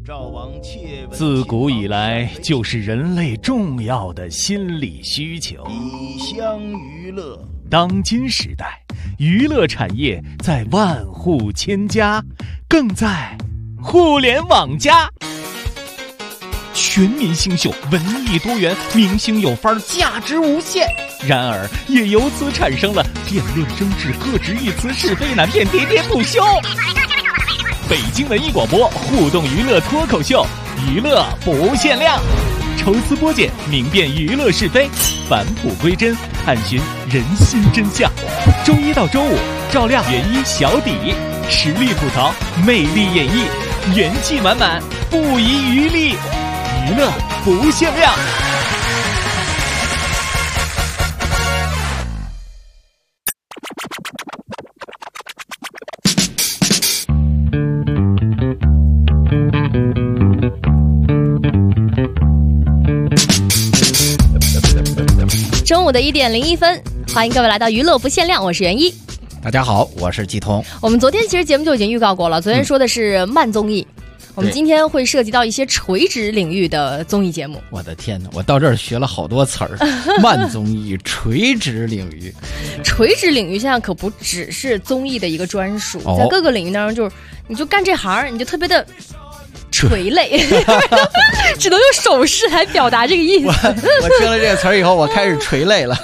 自古以来就是人类重要的心理需求。 以乡娱乐。 当今时代，娱乐产业在万户千家，更在互联网加。全民星秀，文艺多元，明星有范儿，价值无限。然而，也由此产生了辩论争执、各执一词、是非难辨、喋喋不休。北京文艺广播互动娱乐脱口秀，娱乐不限量，抽丝剥茧，明辨娱乐是非，返璞归真，探寻人心真相。周一到周五，照亮原一小底，实力吐槽，魅力演绎，元气满满，不遗余力，娱乐不限量。 中午的1点01分，欢迎各位来到娱乐不限量，我是袁一。 大家好，我是季彤。 我们昨天其实节目就已经预告过了，昨天说的是慢综艺，我们今天会涉及到一些垂直领域的综艺节目。 我的天哪，我到这儿学了好多词儿，慢综艺、垂直领域。 垂直领域现在可不只是综艺的一个专属，在各个领域当中，就是你就干这行，你就特别的垂泪，只能用手势来表达这个意思。 我听了这个词儿以后，我开始垂泪了。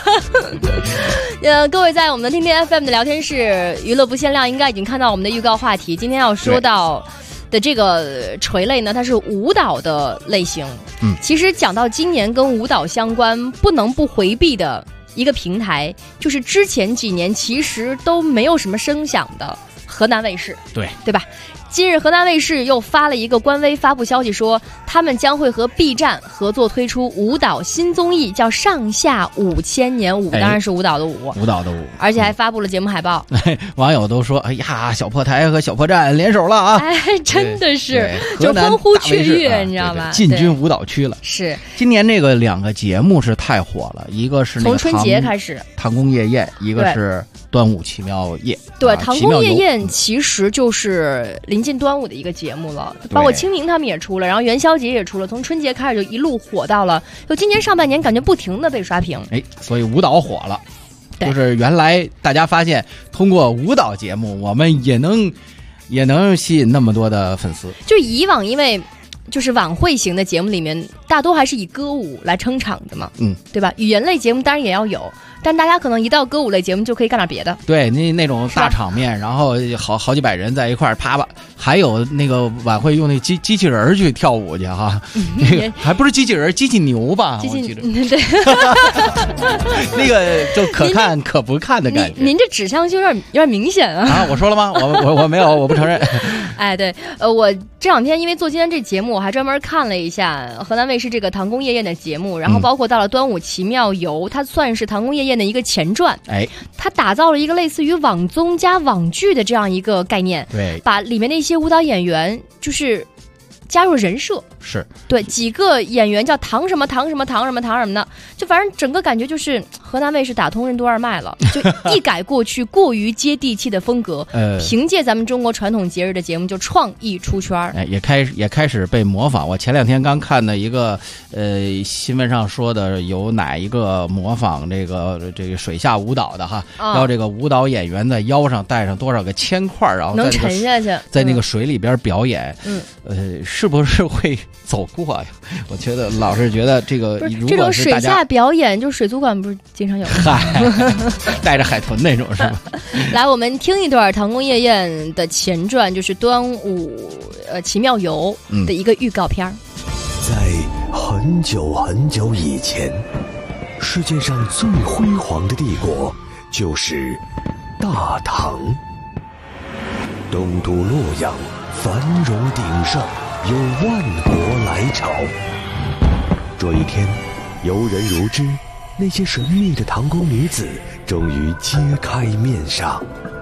各位在我们的天天 FM 的聊天室娱乐不限量，应该已经看到我们的预告话题。今天要说到的这个垂泪呢，它是舞蹈的类型。其实讲到今年跟舞蹈相关，不能不回避的一个平台，就是之前几年其实都没有什么声响的河南卫视，对吧？今日河南卫视又发了一个官微发布消息说，他们将会和 B 站合作推出舞蹈新综艺，叫上下5000年舞，当然是舞蹈的舞，而且还发布了节目海报。 网友都说，哎呀，小破台和小破站联手了啊！ 哎，真的是就欢呼雀跃，你知道吧？ 进军舞蹈区了。 是今年这个2个节目是太火了，一个是那个从春节开始唐宫夜宴，一个是端午奇妙夜。 对，唐宫夜宴其实就是临近端午的一个节目了，包括清明他们也出了，然后元宵节也出了，从春节开始就一路火到了，就今年上半年感觉不停的被刷屏。 所以舞蹈火了，就是原来大家发现通过舞蹈节目，我们也能吸引那么多的粉丝。 就以往因为就是晚会型的节目里面，大多还是以歌舞来撑场的嘛，对吧？语言类节目当然也要有，但大家可能一到歌舞类节目就可以干点别的。对， 那种大场面，然后好几百人在一块儿啪啪，还有那个晚会用那机器人去跳舞去哈，还不是机器人，机器牛吧？ 机器对，那个就可看可不看的感觉。 您这指向性有点明显啊！ 我说了吗？我没有，我不承认。 哎，对，我这2天因为做今天这节目，我还专门看了一下河南卫视这个唐宫夜宴的节目，然后包括到了端午奇妙游，它算是唐宫夜宴的一个前传。它打造了一个类似于网综加网剧的这样一个概念， 对， 把里面的一些舞蹈演员就是加入人设， 是对几个演员叫唐什么唐什么唐什么唐什么的，就反正整个感觉就是河南卫视打通任督二脉了，就一改过去过于接地气的风格，凭借咱们中国传统节日的节目就创意出圈， 也开始被模仿。我前2天刚看的一个新闻上说的，有哪一个模仿这个水下舞蹈的哈，要这个舞蹈演员在腰上带上多少个铅块，然后能沉下去， 在那个水里边表演，是不是会走过呀？我觉得老是觉得这个，如果是这种水下表演，就是水族馆不是经常有带着海豚那种是吧？ 来，我们听一段唐宫夜宴的前传，就是端午奇妙游的一个预告片。 在很久很久以前，世界上最辉煌的帝国就是大唐。东都洛阳繁荣鼎盛，有万国来朝。这一天，游人如织，那些神秘的唐宫女子终于揭开面纱。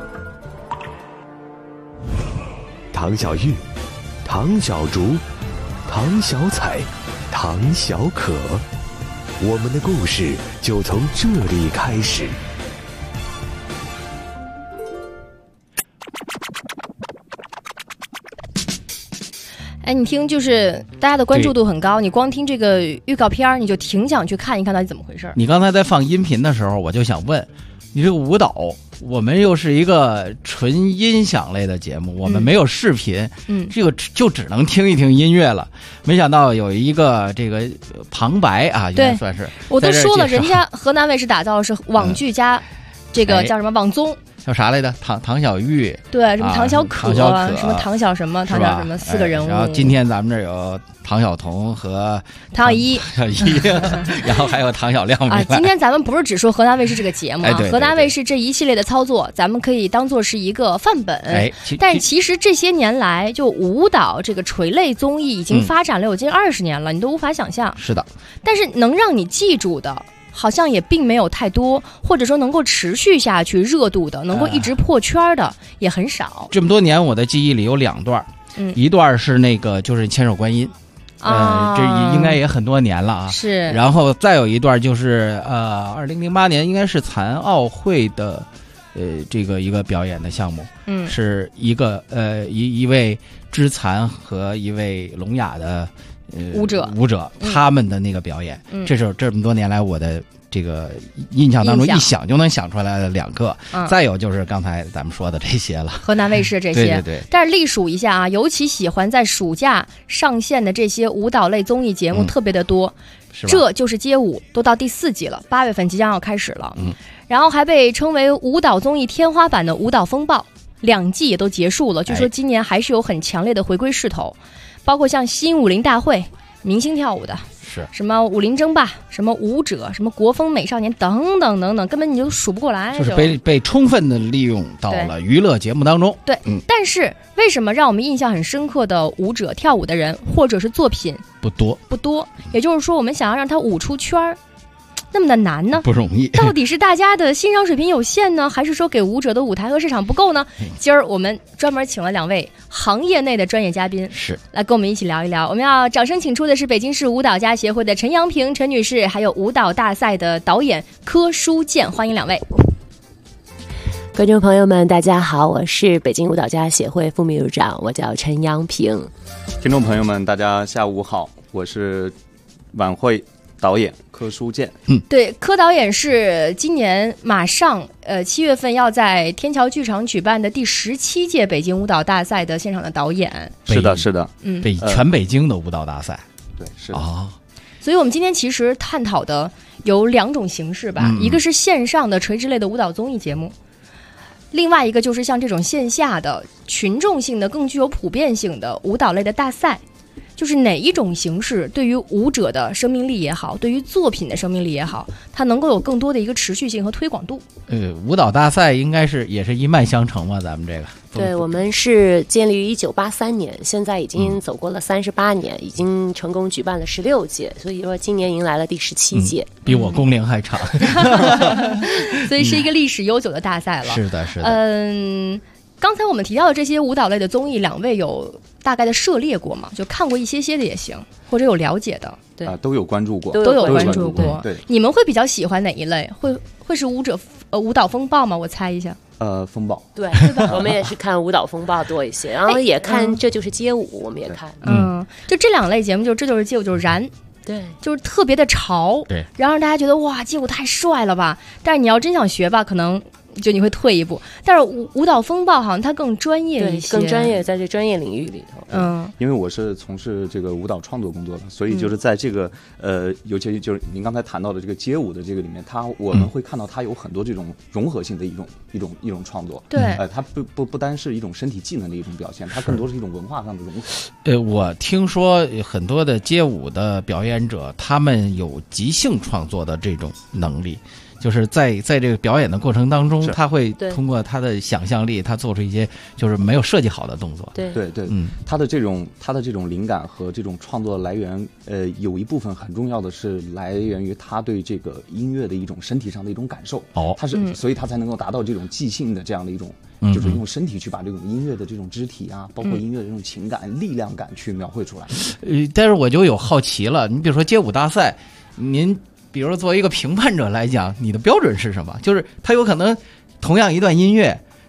唐小玉、唐小竹、唐小彩、唐小可，我们的故事就从这里开始。 哎，你听，就是大家的关注度很高，你光听这个预告片你就挺想去看一看到底怎么回事。 你刚才在放音频的时候，我就想问你，这个舞蹈，我们又是一个纯音响类的节目，我们没有视频，这个就只能听一听音乐了。没想到有一个这个旁白啊，应该算是我都说了，人家河南卫视打造的是网剧加这个叫什么网综。 叫啥来着？唐小玉， 对，什么唐小可，什么唐小什么，唐小什么4个人物。 然后今天咱们这有唐晓彤和唐小一， 然后还有唐小亮啊。今天咱们不是只说河南卫视这个节目啊，河南卫视这一系列的操作，咱们可以当做是一个范本。但其实这些年来，就舞蹈这个垂类综艺已经发展了有近20年了，你都无法想象。 是的， 但是能让你记住的，好像也并没有太多，或者说能够持续下去热度的，能够一直破圈的也很少。 这么多年，我的记忆里有2段，一段是那个就是千手观音，这应该也很多年了啊。 是。然后再有一段就是2008年应该是残奥会的这个一个表演的项目，是一个一位肢残和一位聋哑的。 舞者他们的那个表演，这是这么多年来我的这个印象当中一想就能想出来的2个。再有就是刚才咱们说的这些了， 河南卫视这些。 对。 但是隶属一下啊，尤其喜欢在暑假上线的这些舞蹈类综艺节目特别的多。这就是街舞，都到第4季了，8月份即将要开始了。然后还被称为舞蹈综艺天花板的舞蹈风暴，2季也都结束了，据说今年还是有很强烈的回归势头。包括像新武林大会、明星跳舞的， 是什么武林争霸、什么舞者、什么国风美少年等等等等，根本你就数不过来， 就是被充分的利用到了娱乐节目当中。 对，但是为什么让我们印象很深刻的舞者、跳舞的人或者是作品不多？也就是说，我们想要让他舞出圈儿，那么的难呢？ 不容易。 到底是大家的欣赏水平有限呢，还是说给舞者的舞台和市场不够呢？今儿我们专门请了2位行业内的专业嘉宾， 是来跟我们一起聊一聊。我们要掌声请出的是北京市舞蹈家协会的陈阳平陈女士，还有舞蹈大赛的导演柯书健，欢迎2位。 观众朋友们大家好，我是北京舞蹈家协会副秘书长，我叫陈阳平。 听众朋友们大家下午好，我是晚会导演柯书健。 对，柯导演是今年马上7月份要在天桥剧场举办的第17届北京舞蹈大赛的现场的导演。 是的全北京的舞蹈大赛。 对，是的所以我们今天其实探讨的有2种形式吧，一个是线上的垂直类的舞蹈综艺节目，另外一个就是像这种线下的群众性的更具有普遍性的舞蹈类的大赛。就是哪一种形式对于舞者的生命力也好，对于作品的生命力也好，它能够有更多的一个持续性和推广度。 舞蹈大赛应该是也是一脉相承嘛，咱们这个。 对，我们是建立于1983年，现在已经走过了38年，已经成功举办了16届，所以说今年迎来了第17届， 比我工龄还长。 所以是一个历史悠久的大赛了。 是的，是的。 刚才我们提到的这些舞蹈类的综艺，2位有大概的涉猎过吗？就看过一些的也行，或者有了解的。对都有关注过， 都有关注过。 对， 你们会比较喜欢哪一类？会是舞蹈风暴吗？我猜一下。 风暴。 对，我们也是看舞蹈风暴多一些，然后也看这就是街舞，我们也看。 就这2类节目，就这就是街舞，就是燃。 对， 就是特别的潮， 对， 然后让大家觉得哇，街舞太帅了吧！但是你要真想学吧，可能就你会退一步。但是舞蹈风暴好像它更专业一些， 更专业，在这专业领域里头。 因为我是从事这个舞蹈创作工作的，所以就是在这个尤其就是您刚才谈到的这个街舞的这个里面，我们会看到它有很多这种融合性的一种创作。 对， 它不单是一种身体技能的一种表现，它更多是一种文化上的融合。 我听说很多的街舞的表演者，他们有即兴创作的这种能力。就是在这个表演的过程当中，他会通过他的想象力，他做出一些就是没有设计好的动作。 对， 他的这种灵感和这种创作来源，有一部分很重要的是来源于他对这个音乐的一种身体上的一种感受。所以他才能够达到这种即兴的这样的一种，就是用身体去把这种音乐的这种肢体啊，包括音乐的这种情感、力量感去描绘出来。 但是我就有好奇了，你比如说街舞大赛，您。比如说作为一个评判者来讲，你的标准是什么？就是他有可能同样一段音乐，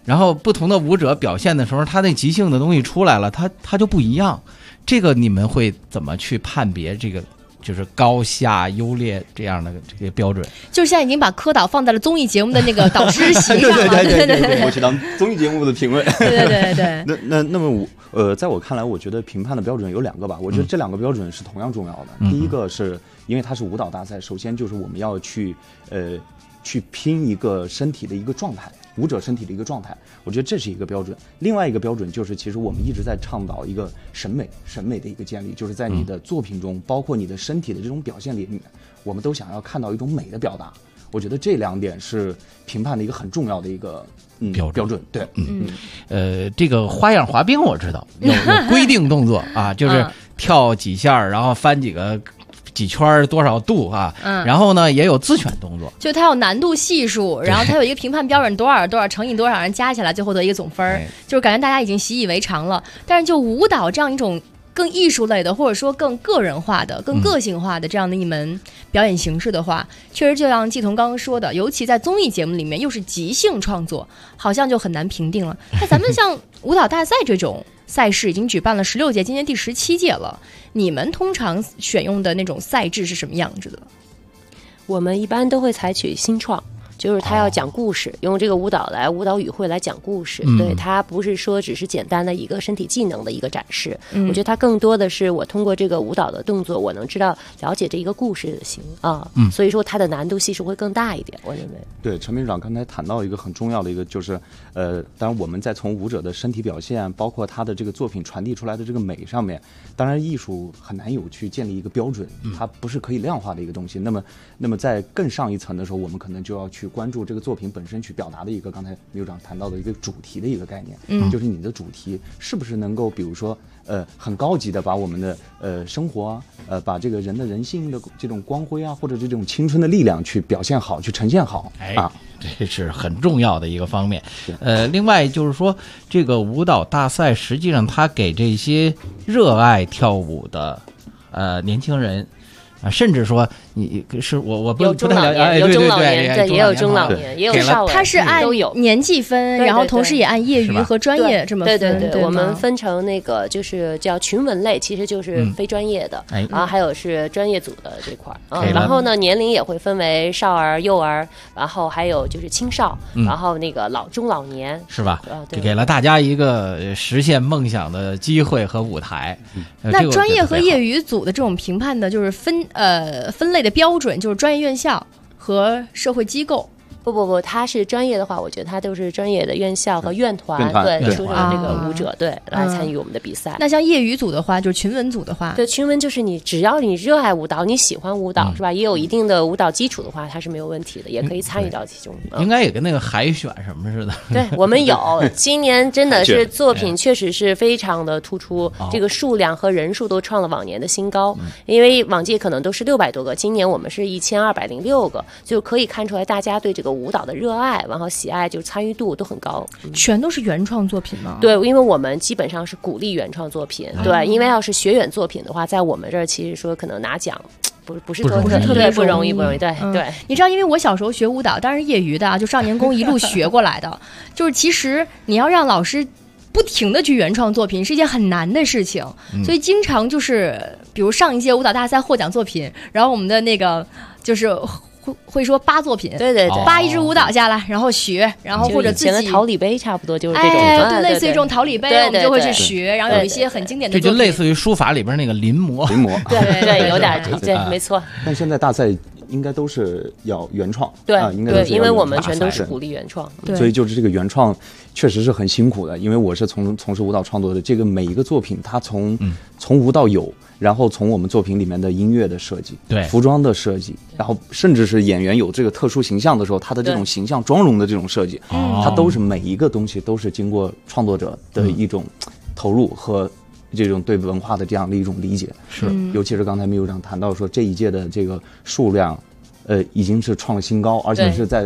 然后不同的舞者表现的时候，他那即兴的东西出来了，他就不一样。这个你们会怎么去判别这个就是高下优劣这样的这个标准？ 就是现在已经把柯导放在了综艺节目的那个导师席上了， 对，我去当综艺节目的评委。 对。 那么在我看来，我觉得评判的标准有2个吧。我觉得这2个标准是同样重要的。第一个是因为它是舞蹈大赛，首先就是我们要去拼一个身体的一个状态。舞者身体的一个状态，我觉得这是一个标准。另外一个标准就是，其实我们一直在倡导一个审美的一个建立，就是在你的作品中，包括你的身体的这种表现里面，我们都想要看到一种美的表达。我觉得这2点是评判的一个很重要的一个标准。对， 这个花样滑冰我知道有规定动作啊，就是跳几下，然后翻几圈多少度啊，然后呢也有自选动作， 就它有难度系数，然后它有一个评判标准，多少乘以多少人加起来，最后得一个总分，就是感觉大家已经习以为常了。但是就舞蹈这样一种更艺术类的，或者说更个人化的、更个性化的这样的一门表演形式的话，确实就像季彤刚刚说的，尤其在综艺节目里面又是即兴创作，好像就很难评定了。那咱们像舞蹈大赛这种赛事已经举办了16届，今年第17届了。你们通常选用的那种赛制是什么样子的？ 我们一般都会采取新创，就是他要讲故事，用这个舞蹈语汇来讲故事。对，他不是说只是简单的一个身体技能的一个展示。我觉得他更多的是我通过这个舞蹈的动作，我能知道了解这一个故事的型啊。所以说它的难度系数会更大一点，我认为。 对，陈秘书长刚才谈到一个很重要的一个，就是当然我们在从舞者的身体表现，包括他的这个作品传递出来的这个美上面，当然艺术很难有去建立一个标准，它不是可以量化的一个东西。那么在更上一层的时候，我们可能就要去关注这个作品本身去表达的一个，刚才秘书长谈到的一个主题的一个概念，就是你的主题是不是能够，比如说很高级的把我们的生活把这个人的人性的这种光辉啊，或者这种青春的力量去表现好，去呈现好啊。 这是很重要的一个方面。另外就是说，这个舞蹈大赛实际上它给这些热爱跳舞的年轻人甚至说你是我不太了解， 有中老年，对，也有中老年，也有少儿， 它是按年纪分，然后同时也按业余和专业这么分。 对，我们分成那个就是叫群文类，其实就是非专业的，然后还有是专业组的这块然后呢年龄也会分为少儿、幼儿，然后还有就是青少，然后那个中老年， 是吧？就给了大家一个实现梦想的机会和舞台。 那专业和业余组的这种评判的就是分类的标准就是专业院校和社会机构。 不，他是专业的话，我觉得他都是专业的院校和院团对出的这个舞者对来参与我们的比赛。 那像业余组的话，就是群文组的话， 对群文就是你只要你热爱舞蹈，你喜欢舞蹈是吧？也有一定的舞蹈基础的话，它是没有问题的，也可以参与到其中。 应该也跟那个海选什么似的。 对，我们有今年真的是作品确实是非常的突出，这个数量和人数都创了往年的新高。因为往届可能都是600多个，今年我们是1206个，就可以看出来大家对这个舞蹈的热爱，然后喜爱，就参与度都很高。 全都是原创作品吗？ 对，因为我们基本上是鼓励原创作品。对，因为要是学员作品的话，在我们这儿其实说可能拿奖不是特别不容易。对。 你知道，因为我小时候学舞蹈，当然是业余的啊，就少年宫一路学过来的。就是其实你要让老师不停的去原创作品是一件很难的事情，所以经常就是比如上一届舞蹈大赛获奖作品，然后我们的那个就是会说扒作品， 对， 扒一支舞蹈下来，然后学，然后或者自己以前的桃李杯差不多就是这种， 对，类似于这种桃李杯，我们就会去学，然后有一些很经典的作品， 这就类似于书法里边那个临摹， 对，有点对，没错。 但现在大赛应该都是要原创， 对， 应该都是因为我们全都是鼓励原创， 所以就是这个原创确实是很辛苦的，因为我是从事舞蹈创作的，这个每一个作品它从无到有，然后从我们作品里面的音乐的设计， 对， 服装的设计，然后甚至是演员有这个特殊形象的时候，他的这种形象妆容的这种设计，它都是每一个东西都是经过创作者的一种投入和这种对文化的这样的一种理解。 是， 尤其是刚才秘书长谈到说这一届的这个数量已经是创了新高，而且是在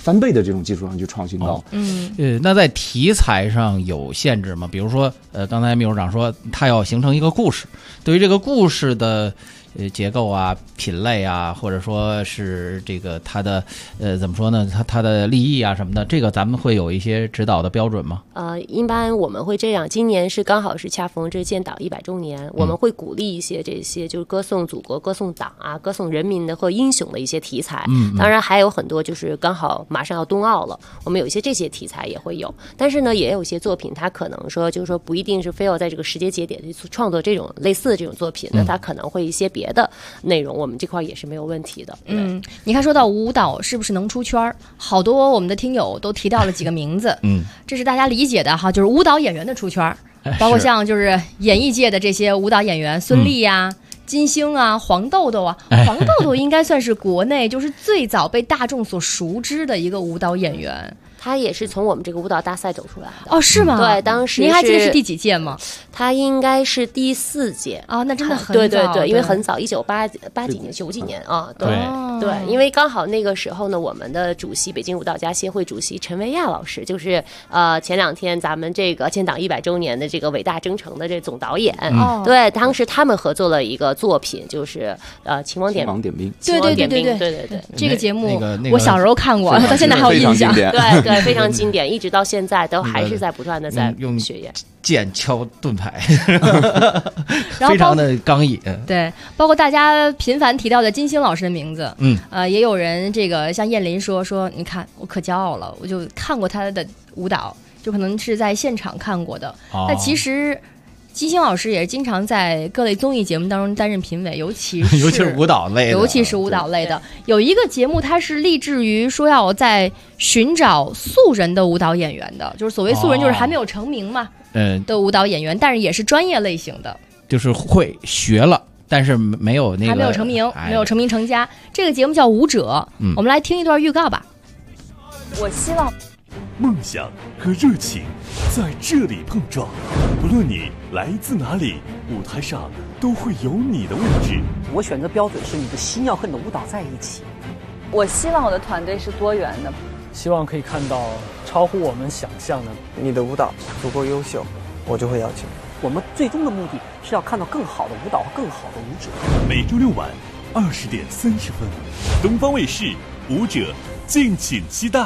翻倍的这种基础上去创新到。 那在题材上有限制吗？比如说，刚才秘书长说他要形成一个故事，对于这个故事的结构啊、品类啊，或者说是这个它的怎么说呢？它的立意啊什么的，这个咱们会有一些指导的标准吗？ 一般我们会这样，今年是刚好是恰逢这建党100周年，我们会鼓励一些这些就是歌颂祖国、歌颂党啊、歌颂人民的和英雄的一些题材。当然还有很多就是刚好马上要冬奥了，我们有一些这些题材也会有。但是呢，也有一些作品，它可能说就是说不一定是非要在这个时间节点去创作这种类似的这种作品，那它可能会一些别的内容，我们这块也是没有问题的。 你看说到舞蹈是不是能出圈，好多我们的听友都提到了几个名字，这是大家理解的哈，就是舞蹈演员的出圈，包括像就是演艺界的这些舞蹈演员，孙俪呀、金星啊、黄豆豆啊，黄豆豆应该算是国内就是最早被大众所熟知的一个舞蹈演员。 他也是从我们这个舞蹈大赛走出来的。 是吗？ 对，当时您还记得是第几届吗？ 他应该是第4届。 那真的很早。对，因为很早，1980几年、90几年啊。对，因为刚好那个时候呢，我们的主席，北京舞蹈家协会主席陈维亚老师，就是前2天咱们这个建党100周年的这个伟大征程的这总导演。对，当时他们合作了一个作品，就是秦王点兵。 对， 这个节目我小时候看过，到现在还有印象。 对，非常经典，一直到现在都还是在不断的在学业。 剑敲盾牌，非常的刚毅。 对，包括大家频繁提到的金星老师的名字，也有人这个像燕林说，你看我可骄傲了，我就看过他的舞蹈，就可能是在现场看过的。但其实金星老师也是经常在各类综艺节目当中担任评委，尤其是舞蹈类的。有一个节目，它是立志于说要在寻找素人的舞蹈演员的，就是所谓素人，就是还没有成名嘛。的舞蹈演员，但是也是专业类型的， 就是会学了，但是没有那个还没有成名，没有成名成家。这个节目叫《舞者》，我们来听一段预告吧。 我希望梦想和热情在这里碰撞，不论你来自哪里，舞台上都会有你的位置。 我选择标准是你的心要和你的舞蹈在一起。我希望我的团队是多元的， 希望可以看到超乎我们想象的。 你的舞蹈足够优秀，我就会邀请。 我们最终的目的是要看到更好的舞蹈和更好的舞者。 每周6晚20点30分，东方卫视《舞者》，敬请期待。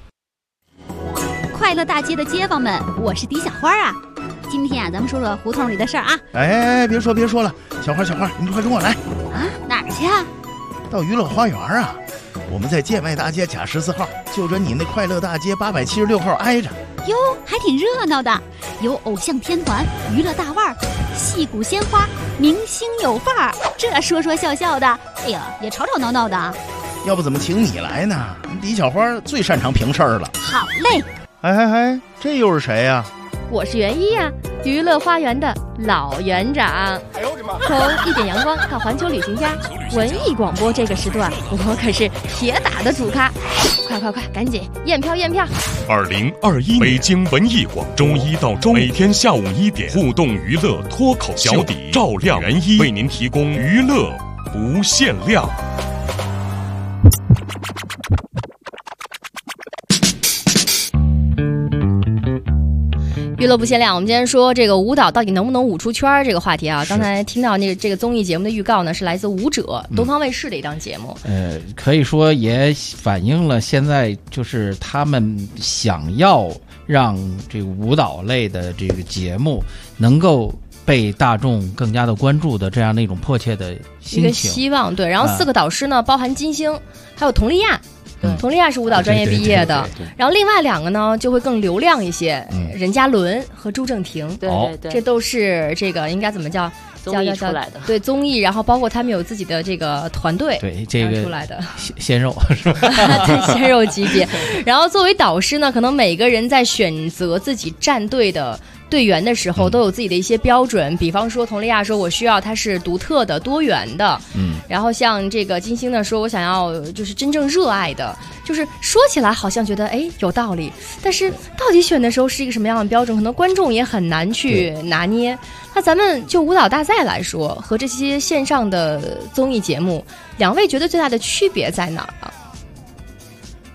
快乐大街的街坊们，我是狄小花啊。今天咱们说说胡同里的事儿啊。 别说了，小花，你快跟我来。 哪儿去啊？ 到娱乐花园啊。我们在建外大街甲14号，就着你那快乐大街876号挨着。 哟，还挺热闹的，有偶像天团、娱乐大腕儿、戏骨鲜花、明星有范儿，这说笑笑的，哎呀，也吵吵闹闹的。 要不怎么请你来呢？李小花最擅长评事儿了。 好嘞。 这又是谁呀？ 我是袁一呀，娱乐花园的老园长。从一点阳光到环球旅行家，文艺广播这个时段，我可是铁打的主咖。快，赶紧验票 ！2021北京文艺广，周1到周5每天下午1点，互动娱乐脱口秀，小底赵亮袁一为您提供娱乐不限量。 娱乐不限量，我们今天说这个舞蹈到底能不能舞出圈这个话题啊。刚才听到这个综艺节目的预告呢，是来自舞者，东方卫视的一档节目。 可以说也反映了现在就是他们想要让这个舞蹈类的这个节目能够被大众更加的关注的这样的一种迫切的心情， 一个希望。对，然后4个导师呢，包含金星，还有佟丽娅。佟丽娅是舞蹈专业毕业的，然后另外2个呢就会更流量一些，任嘉伦和朱正廷， 对， 这都是这个应该怎么叫综艺出来的， 对，综艺，然后包括他们有自己的这个团队， 对，这个出来的鲜肉是吧？ 对，鲜肉级别。然后作为导师呢，可能每个人在选择自己战队的队员的时候都有自己的一些标准，比方说佟丽娅说我需要它是独特的、多元的，然后像这个金星呢说我想要就是真正热爱的，就是说起来好像觉得有道理，但是到底选的时候是一个什么样的标准，可能观众也很难去拿捏。那咱们就舞蹈大赛来说，和这些线上的综艺节目，2位觉得最大的区别在哪儿呢？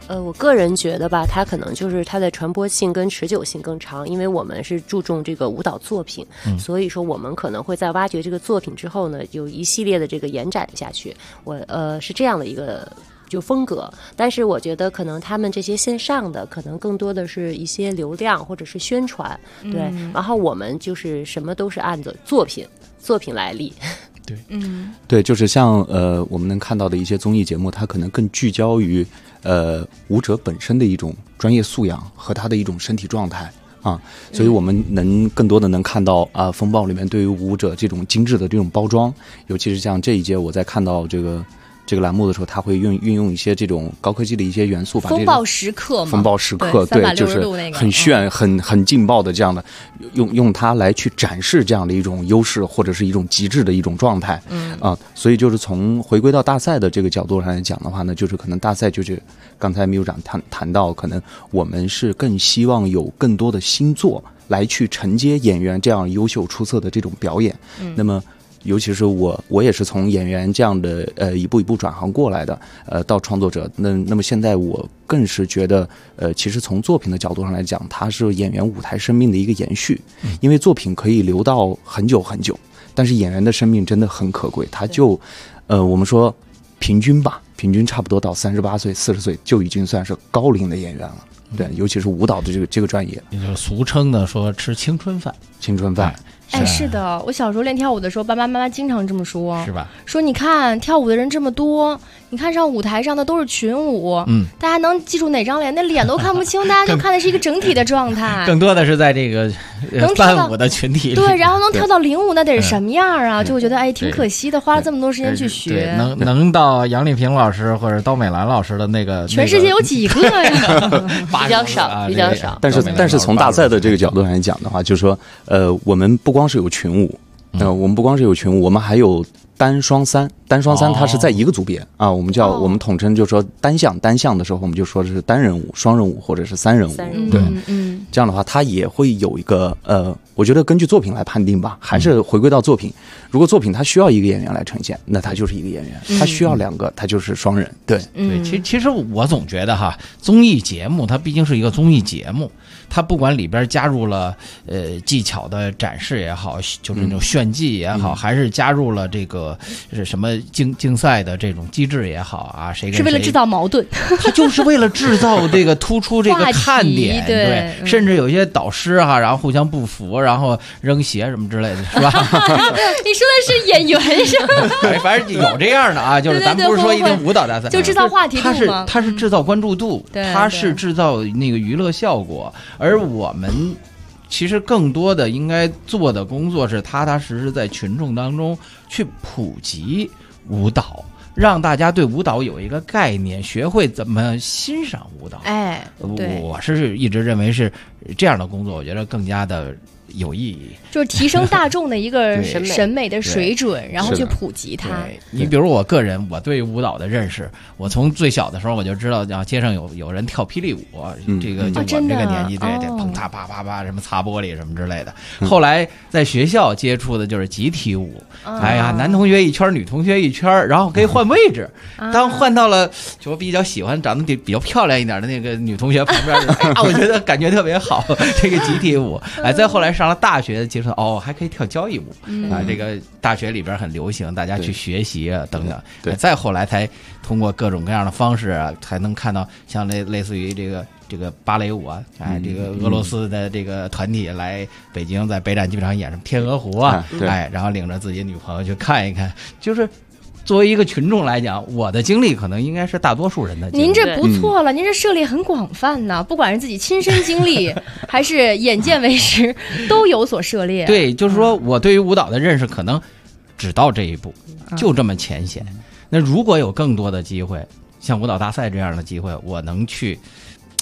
我个人觉得吧，它可能就是它的传播性跟持久性更长，因为我们是注重这个舞蹈作品，所以说我们可能会在挖掘这个作品之后呢，有一系列的这个延展下去。是这样的一个就风格，但是我觉得可能他们这些线上的可能更多的是一些流量或者是宣传，对，然后我们就是什么都是按着作品来立。 对，对，就是像我们能看到的一些综艺节目，它可能更聚焦于舞者本身的一种专业素养和他的一种身体状态啊，所以我们能更多的能看到风暴里面对于舞者这种精致的这种包装，尤其是像这一届我在看到这个栏目的时候，他会运用一些这种高科技的一些元素，把风暴时刻嘛， 风暴时刻，对，就是很炫、很劲爆的这样的，用它来去展示这样的一种优势或者是一种极致的一种状态，所以就是从回归到大赛的这个角度上来讲的话呢，就是可能大赛就是刚才秘书长谈到，可能我们是更希望有更多的新作来去承接演员这样优秀出色的这种表演，那么。尤其是我也是从演员这样的一步一步转行过来的，到创作者，那么现在我更是觉得其实从作品的角度上来讲，它是演员舞台生命的一个延续，因为作品可以留到很久很久，但是演员的生命真的很可贵，他就我们说平均差不多到38岁40岁就已经算是高龄的演员了，对，尤其是舞蹈的这个专业， 也就是俗称的说吃青春饭。 哎，是的，我小时候练跳舞的时候，爸爸妈妈经常这么说， 是吧？ 说你看跳舞的人这么多，你看上舞台上的都是群舞，大家能记住哪张脸？那脸都看不清，大家就看的是一个整体的状态。 更多的是在这个伴舞的群体里， 对，然后能跳到领舞，那得是什么样啊？就会觉得哎，挺可惜的，花了这么多时间去学。 能到杨丽萍老师或者刀美兰老师的那个， 全世界有几个呀？ 比较少。 但是从大赛的这个角度来讲的话，就是说，我们不光是有群舞，我们不光是有群舞，我们还有单双三，它是在一个组别啊，我们统称就是说单项的时候，我们就说的是单人舞、双人舞或者是三人舞，对，这样的话它也会有一个我觉得根据作品来判定吧，还是回归到作品。如果作品它需要一个演员来呈现，那他就是一个演员；他需要2个，他就是双人。对， 其实我总觉得哈，综艺节目它毕竟是一个综艺节目，它不管里边加入了技巧的展示也好，就是那种炫技也好，还是加入了这个是什么竞赛的这种机制也好啊，谁跟谁是为了制造矛盾， 它就是为了制造这个突出这个看点，对，甚至有一些导师哈，然后互相不服，然后扔鞋什么之类的，是吧？ 你说的是演员是吗？ 反正有这样的啊，就是咱不是说一定舞蹈大赛， 就制造话题度嘛，它是制造关注度，它是制造那个娱乐效果，而我们其实更多的应该做的工作是踏踏实实在群众当中去普及舞蹈，让大家对舞蹈有一个概念，学会怎么欣赏舞蹈。 哎， 我是一直认为是这样的工作，我觉得更加的有意义， 就是提升大众的一个审美的水准，然后去普及它。 你比如我个人，我对舞蹈的认识，我从最小的时候我就知道，街上有人跳霹雳舞，这个就我们这个年纪，对，砰嚓啪啪啪，什么擦玻璃什么之类的。后来在学校接触的就是集体舞，哎呀，男同学一圈，女同学一圈，然后可以换位置。当换到了就我比较喜欢长得比较漂亮一点的那个女同学旁边，我觉得感觉特别好。这个集体舞，再后来上了大学接触，还可以跳交谊舞啊！这个大学里边很流行，大家去学习啊等等。对，再后来才通过各种各样的方式啊，才能看到像类似于这个芭蕾舞啊，这个俄罗斯的这个团体来北京，在北展剧场演什么《天鹅湖》啊，然后领着自己女朋友去看一看，就是。作为一个群众来讲，我的经历可能应该是大多数人的经历。 您这不错了，您这涉猎很广泛呢，不管是自己亲身经历，还是眼见为实，都有所涉猎。 对，就是说我对于舞蹈的认识可能只到这一步，就这么浅显。那如果有更多的机会，像舞蹈大赛这样的机会，我能去，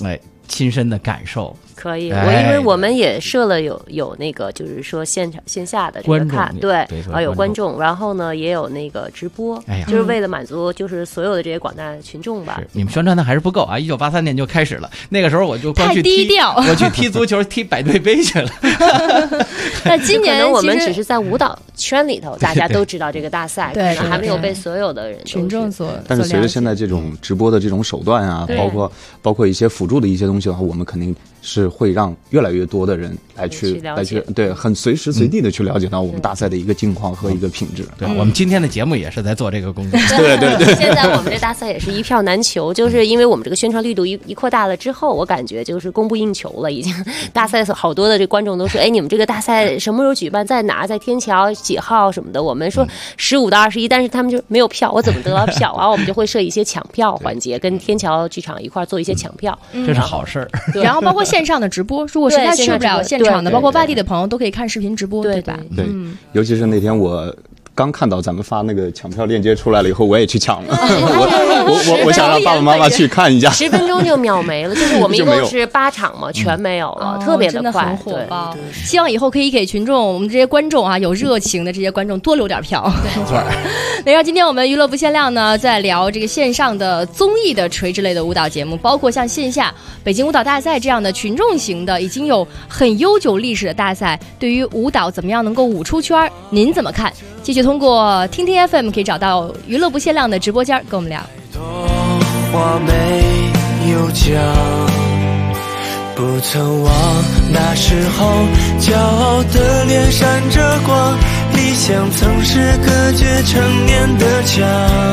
亲身的感受。 可以，因为我们也设了有那个就是说线下的这个看，对，有观众，然后呢也有那个直播，就是为了满足就是所有的这些广大群众吧。 你们宣传的还是不够啊！1983年就开始了，那个时候我就光去太低调， 我去踢足球、踢百对杯去了。 那今年可能我们只是在舞蹈圈里头，大家都知道这个大赛， 对， 可能还没有被所有的人群众所。 但是随着现在这种直播的这种手段啊，包括一些辅助的一些东西的话，我们肯定是会让越来越多的人来去对，很随时随地的去了解到我们大赛的一个境况和一个品质。 对，我们今天的节目也是在做这个工作。 对。 现在我们这大赛也是一票难求，就是因为我们这个宣传力度一扩大了之后，我感觉就是供不应求了，已经。大赛好多的这观众都说，哎，你们这个大赛什么时候举办，在哪，在天桥几号什么的。我们说15到21，但是他们就没有票，我怎么得到票啊？我们就会设一些抢票环节，跟天桥剧场一块做一些抢票， 这是好事儿。 然后包括线上的直播，如果实在去不了现场的，包括外地的朋友都可以看视频直播，对吧？ 对，尤其是那天我刚看到咱们发那个抢票链接出来了以后，我也去抢了。我想让爸爸妈妈去看一下 ，10分钟就秒没了。就是我们一共是8场嘛，全没有了，特别的快， 很火爆。希望以后可以给群众，我们这些观众啊，有热情的这些观众多留点票。 没错。 然后今天我们娱乐不限量呢，在聊这个线上的综艺的垂直类的舞蹈节目，包括像线下北京舞蹈大赛这样的群众型的，已经有很悠久历史的大赛，对于舞蹈怎么样能够舞出圈，您怎么看？继续通过听听 FM 可以找到娱乐不限量的直播间跟我们聊。 话没有讲，不曾忘那时候骄傲的脸闪着光，理想曾是隔绝成年的墙，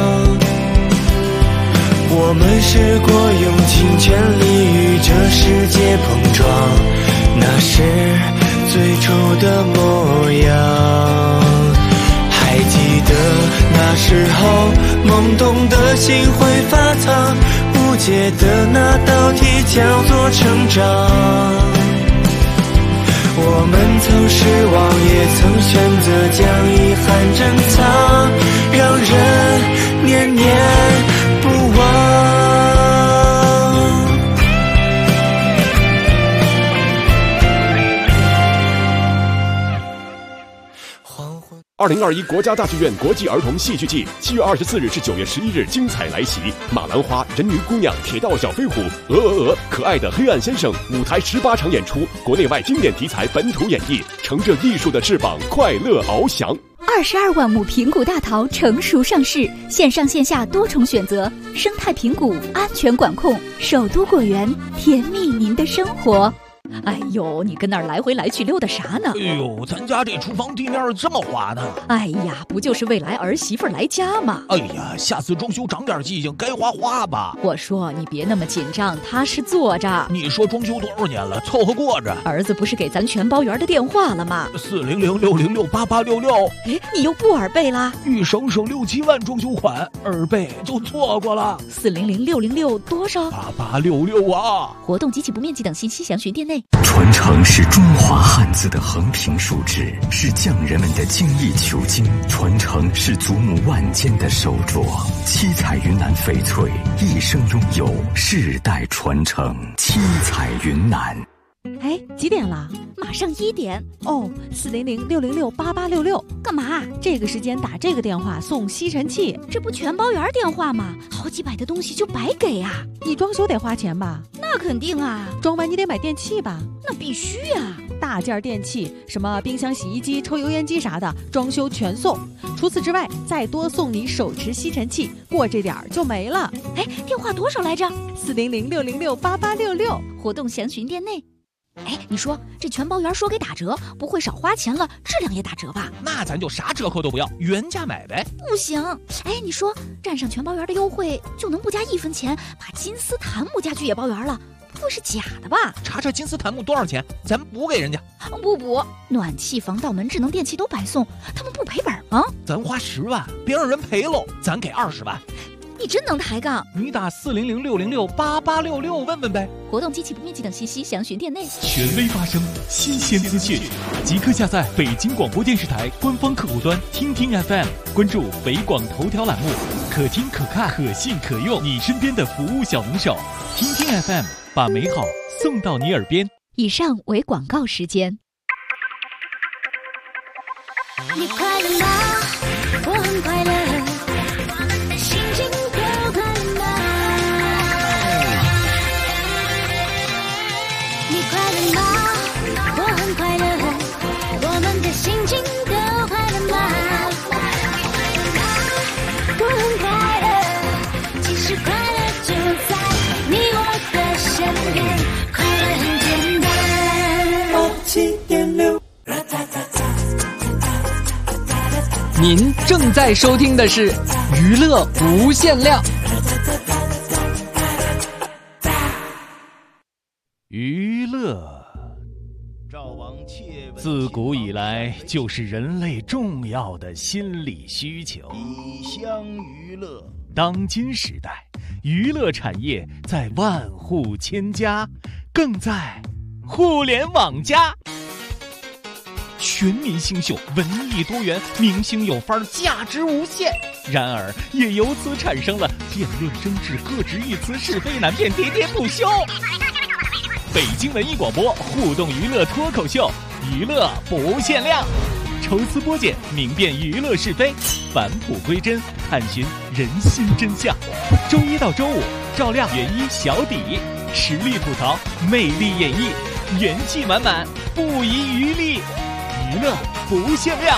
我们试过用尽全力与这世界碰撞，那是最初的模样。还记得那时候懵懂的心会发烫，无解的那道题叫做成长，我们曾失望也曾选择将遗憾珍藏，让人念念不忘。 2021国家大剧院国际儿童戏剧季7月24日至9月11日精彩来袭，马兰花、人鱼姑娘、铁道小飞虎、可爱的黑暗先生舞台18场演出，国内外经典题材本土演绎，乘着艺术的翅膀快乐翱翔。 22万亩平谷大桃成熟上市，线上线下多重选择，生态平谷安全管控，首都果园甜蜜您的生活。 哎呦，你跟那儿来回来去溜达啥呢？ 哎呦，咱家这厨房地面这么滑呢。 哎呀，不就是未来儿媳妇来家吗？ 哎呀，下次装修长点记性，该花吧。 我说你别那么紧张，踏实做着。 你说装修多少年了，凑合过着。 儿子不是给咱全包园的电话了吗 ？400-606-8866。 哎，你又不耳背啦？ 欲省6-7万装修款，耳背就错过了。 400-606多少 ？8866啊！ 活动及其不面积等信息详询店内。 传承是中华汉字的横平竖直，是匠人们的精益求精；传承是祖母万间的手镯。七彩云南翡翠一生拥有，世代传承。七彩云南。 哎，几点了？ 马上1点。 哦，400-606-8866。 干嘛？ 这个时间打这个电话送吸尘器， 这不全包园电话吗？好几百的东西就白给啊！ 你装修得花钱吧？ 那肯定啊。 装完你得买电器吧？ 那必须啊。 大件电器，什么冰箱、洗衣机、抽油烟机啥的，装修全送。除此之外，再多送你手持吸尘器，过这点儿就没了。 哎，电话多少来着 ？400-606-8866。 活动详询店内。哎，你说这全包园说给打折，不会少花钱了，质量也打折吧？ 那咱就啥折扣都不要，原价买呗。 不行，哎，你说占上全包园的优惠，就能不加1分钱把金丝檀木家具也包园了？不会是假的吧？ 查金丝檀木多少钱，咱补给人家。 不补，暖气、防盗门、智能电器都白送，他们不赔本吗？ 咱花10万，别让人赔喽，咱给20万。 你真能抬杠！ 你打400-606-8866问问呗。 活动及其不面积等信息详询店内。 权威发声，新鲜资讯，即刻下载北京广播电视台官方客户端听听 FM， 关注北广头条栏目，可听可看可信可用，你身边的服务小能手。听听 FM， 把美好送到你耳边。 以上为广告时间。 你快乐吗？我很快乐，心情都快乐吗？你快乐吗？我很快乐，我们的心情都快乐吗？我很快乐，其实快乐就在你我的身边，快乐很简单。87.6。 您正在收听的是娱乐无限量。 娱乐自古以来就是人类重要的心理需求。 以香娱乐， 当今时代，娱乐产业在万户千家，更在互联网加。全民新秀，文艺多元，明星有范儿，价值无限。然而，也由此产生了辩论争执、各执一词、是非难辨、喋喋不休。北京文艺广播互动娱乐脱口秀，娱乐不限量，抽丝剥茧，明辨娱乐是非，返璞归真，探寻人心真相。周一到周五，照亮原一小底，实力吐槽，魅力演绎，元气满满，不遗余力。娱乐不限量。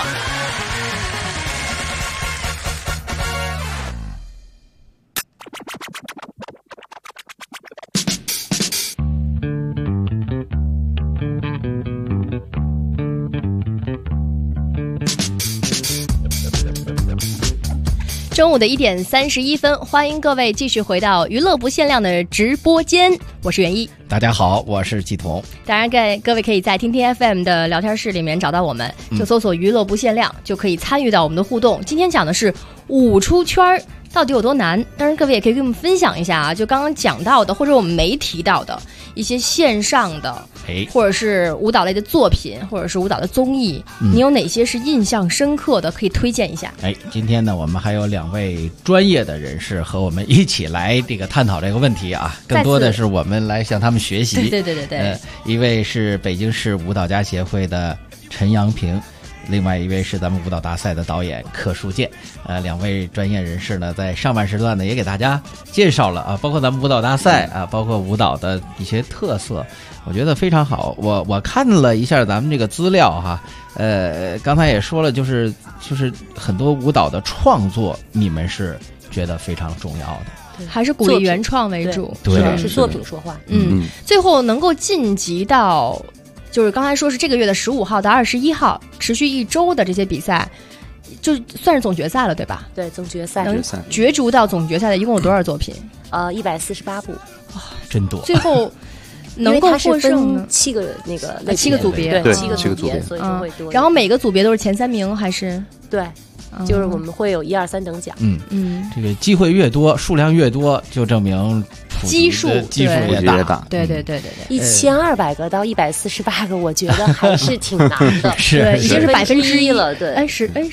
中午的1点31分，欢迎各位继续回到娱乐不限量的直播间，我是袁一。 大家好，我是季彤。 当然各位可以在听听 FM 的聊天室里面找到我们，就搜索娱乐不限量，就可以参与到我们的互动。今天讲的是舞出圈到底有多难，当然各位也可以跟我们分享一下啊，就刚刚讲到的或者我们没提到的一些线上的或者是舞蹈类的作品，或者是舞蹈的综艺，你有哪些是印象深刻的，可以推荐一下。 今天呢我们还有2位专业的人士和我们一起来这个探讨这个问题啊，更多的是我们来向他们学习。 对， 一位是北京市舞蹈家协会的陈阳平，另外一位是咱们舞蹈大赛的导演柯树健。2位专业人士呢，在上半时段呢也给大家介绍了啊，包括咱们舞蹈大赛啊，包括舞蹈的一些特色，我觉得非常好。我看了一下咱们这个资料哈，刚才也说了，就是很多舞蹈的创作，你们是觉得非常重要的。 还是鼓励原创为主， 对， 是作品说话。 最后能够晋级到，就是刚才说是这个月的15号到21号，持续1周的这些比赛，就算是总决赛了，对吧？ 对，总决赛能角逐到总决赛的一共有多少作品 ？148部， 哇，真多。 最后能够获胜呢 ？7个那个 7个组别， 对，7个组别，所以就会多。 然后每个组别都是前3名，还是对。就是我们会有1、2、3等奖。 这个机会越多，数量越多，就证明基数也大。 对 ，1200个到148个，我觉得还是挺难的。 对，已经是1% 了。对， 对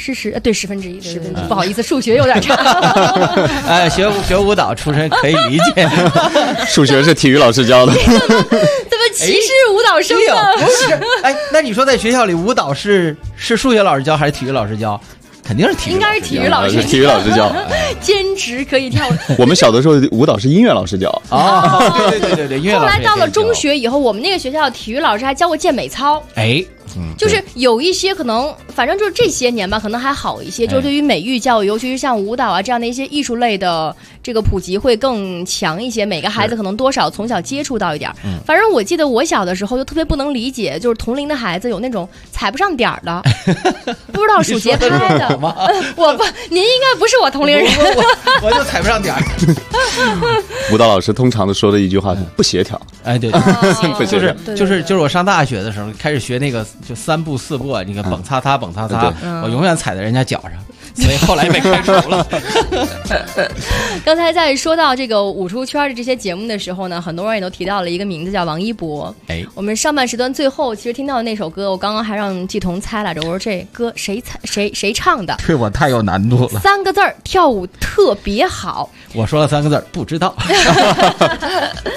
，1/10，不好意思，数学有点差。 学舞蹈出身可以理解。 数学是体育老师教的。 怎么歧视舞蹈生呢？ 不是，那你说在学校里舞蹈是数学老师教还是体育老师教？肯定是体育， 应该是体育老师， 体育老师教。 兼职可以跳。 我们小的时候舞蹈是音乐老师教啊，对，音乐老师。 后来到了中学以后，我们那个学校体育老师还教过健美操。就是有一些可能，反正就是这些年吧，可能还好一些。就是对于美育教育，尤其是像舞蹈啊这样的一些艺术类的这个普及会更强一些。每个孩子可能多少从小接触到一点。反正我记得我小的时候就特别不能理解，就是同龄的孩子有那种踩不上点儿的，不知道数节拍的。我不，您应该不是我同龄人。 我就踩不上点儿。 舞蹈老师通常的说的一句话是不协调。 对，就是我上大学的时候开始学那个。就3步4步，那个蹦擦擦，我永远踩在人家脚上，所以后来被开除了。 刚才在说到这个舞出圈的这些节目的时候呢，很多人也都提到了一个名字叫王一博。我们上半时段最后其实听到的那首歌，我刚刚还让季彤猜来着，我说这歌谁唱的？ 对我太有难度了 ，3个字儿，跳舞特别好。 我说了3个字儿，不知道。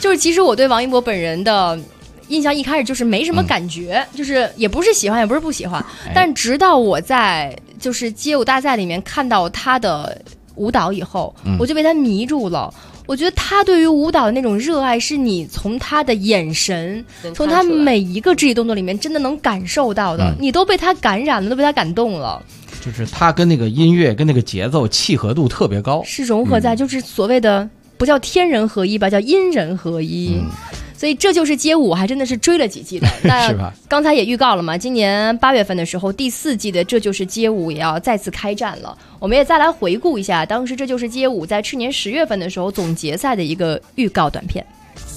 就是其实我对王一博本人的印象一开始就是没什么感觉，就是也不是喜欢也不是不喜欢，但直到我在就是街舞大赛里面看到他的舞蹈以后，我就被他迷住了。我觉得他对于舞蹈的那种热爱，是你从他的眼神，从他每一个肢体动作里面真的能感受到的，你都被他感染了，都被他感动了。 就是他跟那个音乐跟那个节奏契合度特别高， 是融合在就是所谓的不叫天人合一吧，叫阴人合一。所以这就是街舞，还真的是追了几季的。那刚才也预告了嘛，今年8月份的时候，第4季的《这就是街舞》也要再次开战了。我们也再来回顾一下当时《这就是街舞》在去年10月份的时候总决赛的一个预告短片。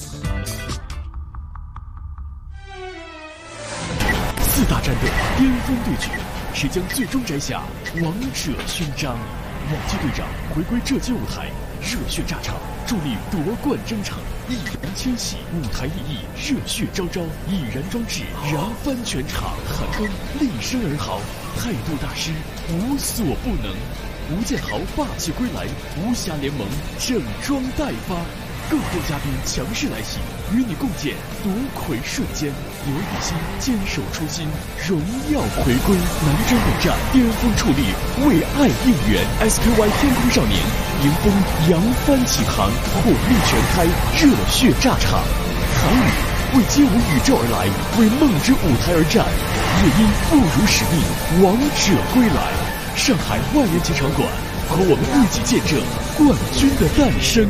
4大战队巅峰对决，谁将最终摘下王者勋章？网剧队长回归浙街舞台，热血炸场，助力夺冠征程，毅然迁徙，舞台熠熠，热血昭昭，易燃装置燃翻全场，韩庚立身而豪，态度大师无所不能，吴建豪霸气归来，无暇联盟整装待发，更多嘉宾强势来袭，与你共建夺魁瞬间。刘雨欣坚守初心，荣耀回归，南征北战，巅峰矗立，为爱应援。SKY 天空少年迎风扬帆起航，火力全开，热血炸场。韩宇为街舞宇宙而来，为梦之舞台而战。夜莺不辱使命，王者归来。上海万人体场馆，和我们一起见证冠军的诞生。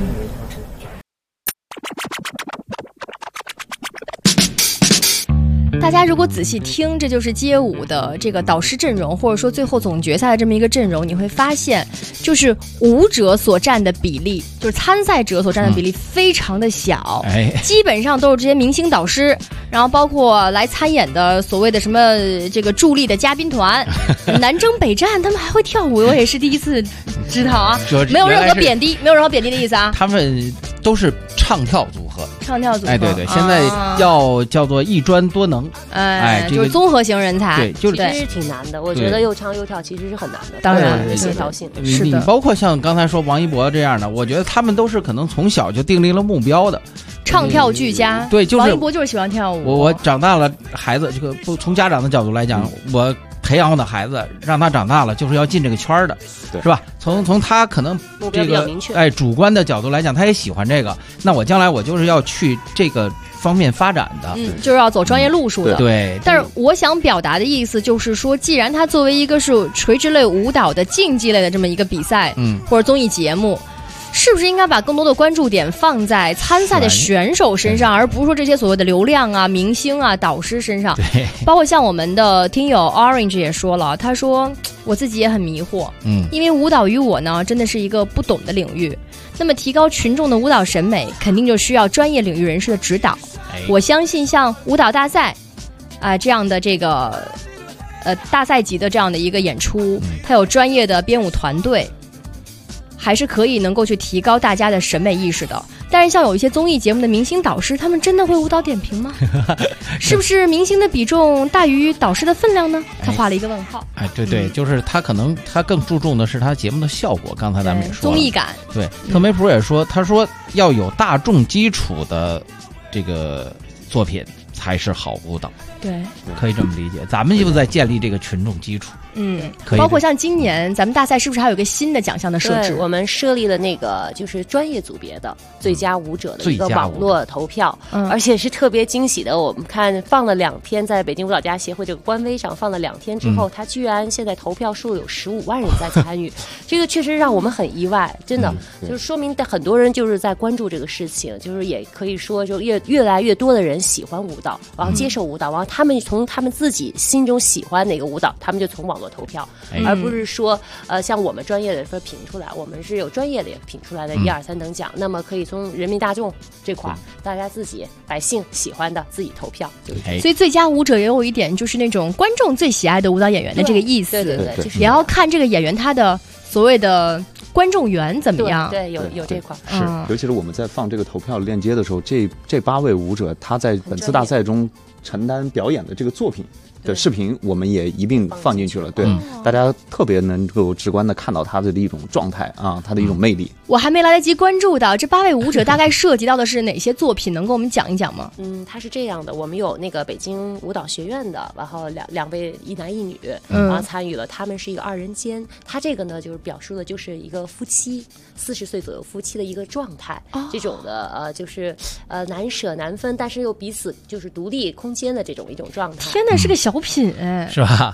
大家如果仔细听，这就是街舞的这个导师阵容，或者说最后总决赛的这么一个阵容，你会发现，就是舞者所占的比例，就是参赛者所占的比例非常的小，基本上都是这些明星导师，然后包括来参演的所谓的什么这个助力的嘉宾团，南征北战，他们还会跳舞，我也是第一次知道啊，没有任何贬低，没有任何贬低的意思啊， 他们都是唱跳组合， 唱跳组合， 哎，对对，现在要叫做一专多能， 就是综合型人才， 对，就是其实挺难的，我觉得又唱又跳其实是很难的， 当然协调性是的， 你包括像刚才说王一博这样的，我觉得他们都是可能从小就订立了目标的， 唱跳俱佳， 对，就是王一博就是喜欢跳舞。 我长大了，孩子这个不从家长的角度来讲，我培养我的孩子，让他长大了就是要进这个圈的，是吧？从他可能这个主观的角度来讲，他也喜欢这个，那我将来我就是要去这个方面发展的， 就是要走专业路数的。 对。 但是我想表达的意思就是说，既然它作为一个是垂直类舞蹈的竞技类的这么一个比赛，或者综艺节目。是不是应该把更多的关注点放在参赛的选手身上，而不是说这些所谓的流量啊、明星啊、导师身上？ 对， 包括像我们的听友 Orange 也说了，他说我自己也很迷惑，因为舞蹈于我呢真的是一个不懂的领域。那么提高群众的舞蹈审美，肯定就需要专业领域人士的指导。我相信像舞蹈大赛这样的这个大赛级的这样的一个演出，它有专业的编舞团队。还是可以能够去提高大家的审美意识的，但是像有一些综艺节目的明星导师，他们真的会舞蹈点评吗？是不是明星的比重大于导师的分量呢？他画了一个问号。 对对，就是他可能他更注重的是他节目的效果。刚才咱们也说综艺感。 对，特梅普也说，他说要有大众基础的这个作品才是好舞蹈。 对， 可以这么理解。咱们就在建立这个群众基础。 包括像今年咱们大赛是不是还有一个新的奖项的设置？ 我们设立了那个就是专业组别的最佳舞者的一个网络投票，而且是特别惊喜的。我们看放了2天，在北京舞蹈家协会这个官微上放了2天之后，他居然现在投票数有15万人在参与，这个确实让我们很意外，真的就是说明很多人就是在关注这个事情，就是也可以说就越来越多的人喜欢舞蹈，然后接受舞蹈，然后他们从他们自己心中喜欢哪个舞蹈，他们就从网络投票，而不是说像我们专业的说评出来，我们是有专业的也评出来的1、2、3等奖，那么可以从人民大众这块大家自己百姓喜欢的自己投票。 所以最佳舞者也有一点就是那种观众最喜爱的舞蹈演员的这个意思， 对，就是也要看这个演员他的所谓的观众缘怎么样？ 对，有这块是，尤其是我们在放这个投票链接的时候，这8位舞者他在本次大赛中承担表演的这个作品对，视频我们也一并放进去了，对，大家特别能够直观的看到他的一种状态啊，他的一种魅力。 我还没来得及关注到这8位舞者大概涉及到的是哪些作品，能给我们讲一讲吗？ 它是这样的，我们有那个北京舞蹈学院的，然后两位一男一女参与了，他们是一个2人间，他这个呢就是表述的就是一个夫妻40岁左右夫妻的一个状态，这种的就是难舍难分，但是又彼此就是独立空间的一种状态。 天哪，是个小品是吧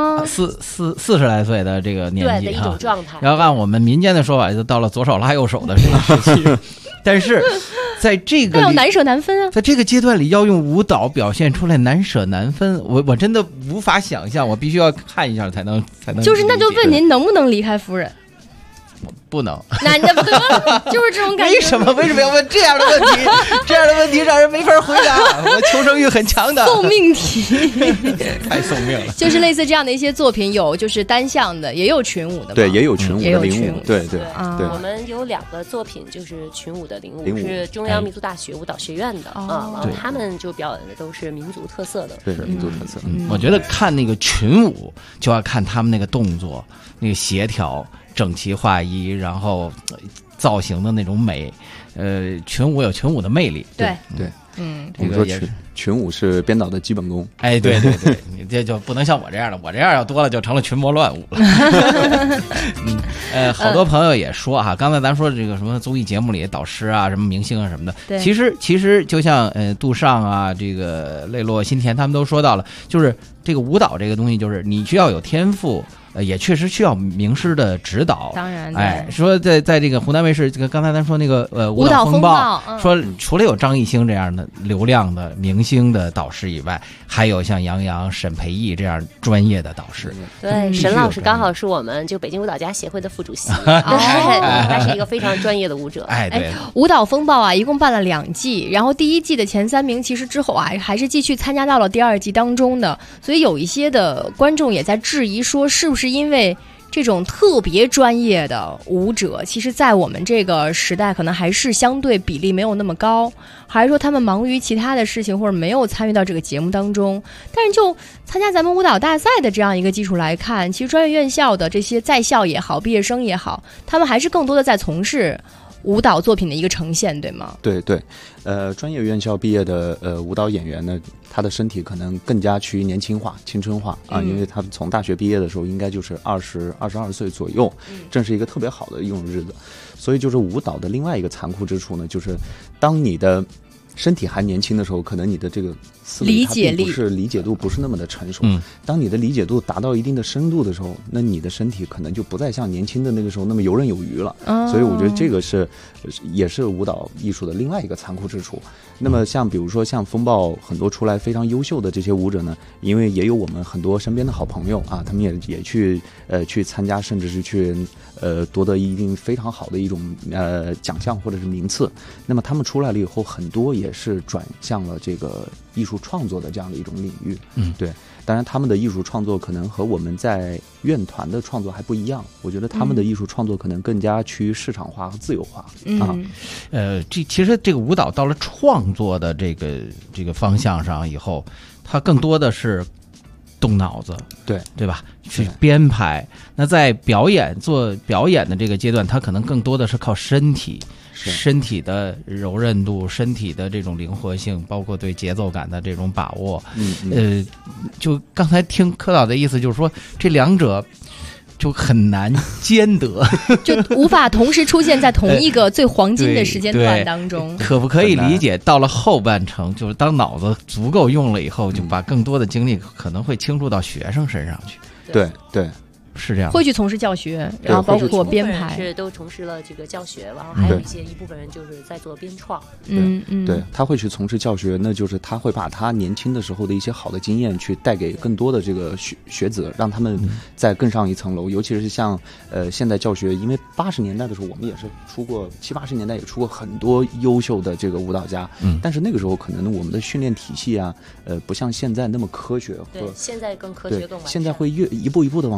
？40来岁的这个年纪对的一种状态。 然后按我们民间的说法，就到了左手拉右手的这个时期。但是在这个那要难舍难分啊， 在这个阶段里要用舞蹈表现出来难舍难分，我真的无法想象，我必须要看一下才能。 就是那就问您能不能离开夫人？ 不能， 那得就是这种感觉。 为什么要问这样的问题？这样的问题让人没法回答。我求生欲很强的。 送命题， 太送命了。 就是类似这样的一些作品，有就是单项的，也有群舞的。 对，也有群舞的领舞。对。 我们有2个作品，就是群舞的领舞，是中央民族大学舞蹈学院的他们就表演的都是民族特色的。 对，民族特色。 我觉得看那个群舞就要看他们那个动作，那个协调。整齐划一，然后造型的那种美，群舞有群舞的魅力。 对，这个也是群舞是编导的基本功。 哎，对，你这就不能像我这样的，我这样要多了就成了群魔乱舞了。好多朋友也说哈，刚才咱说这个什么综艺节目里导师啊、什么明星啊什么的，其实就像杜尚啊、这个泪落、新田他们都说到了，就是这个舞蹈这个东西，就是你需要有天赋。也确实需要名师的指导， 当然， 说在这个湖南卫视，这个刚才咱说那个舞蹈风暴，说除了有张艺兴这样的流量的明星的导师以外，还有像杨洋、沈培艺这样专业的导师。 对，沈老师刚好是我们就北京舞蹈家协会的副主席，他是一个非常专业的舞者。 对， 舞蹈风暴啊，一共办了2季，然后第1季的前3名，其实之后啊还是继续参加到了第2季当中的，所以有一些的观众也在质疑说，是不是因为这种特别专业的舞者，其实在我们这个时代可能还是相对比例没有那么高，还是说他们忙于其他的事情，或者没有参与到这个节目当中。但是就参加咱们舞蹈大赛的这样一个基础来看，其实专业院校的这些在校也好，毕业生也好，他们还是更多的在从事舞蹈作品的一个呈现，对吗？ 对，专业院校毕业的舞蹈演员呢，他的身体可能更加趋于年轻化、青春化啊，因为他从大学毕业的时候应该就是22岁左右，正是一个特别好的一种日子。所以就是舞蹈的另外一个残酷之处呢，就是当你的身体还年轻的时候，可能你的这个思维它并不是理解度不是那么的成熟。当你的理解度达到一定的深度的时候，那你的身体可能就不再像年轻的那个时候那么游刃有余了。所以我觉得这个也是舞蹈艺术的另外一个残酷之处。那么像比如说像风暴很多出来非常优秀的这些舞者呢，因为也有我们很多身边的好朋友啊，他们也去参加，甚至是去夺得一定非常好的一种奖项或者是名次。那么他们出来了以后，很多也是转向了这个艺术创作的这样的一种领域。对，当然他们的艺术创作可能和我们在院团的创作还不一样，我觉得他们的艺术创作可能更加趋于市场化和自由化。 其实这个舞蹈到了创作的这个方向上以后，它更多的是动脑子，对吧？去编排。那在做表演的这个阶段，它可能更多的是靠身体的柔韧度，身体的这种灵活性，包括对节奏感的这种把握。就刚才听柯导的意思，就是说这两者就很难兼得， 就无法同时出现在同一个最黄金的时间段当中。 可不可以理解到了后半程，就是当脑子足够用了以后，就把更多的精力可能会倾注到学生身上去？ 对。 是这样， 会去从事教学，然后包括编排， 是都从事了这个教学，然后还有一部分人就是在做编创。 对，他会去从事教学，那就是他会把他年轻的时候的一些好的经验去带给更多的这个学子，让他们再更上一层楼。尤其是像现代教学，因为80年代的时候我们也是出过70、80年代也出过很多优秀的这个舞蹈家，但是那个时候可能我们的训练体系啊，不像现在那么科学， 对，现在更科学更完善， 现在会一步一步的往前走。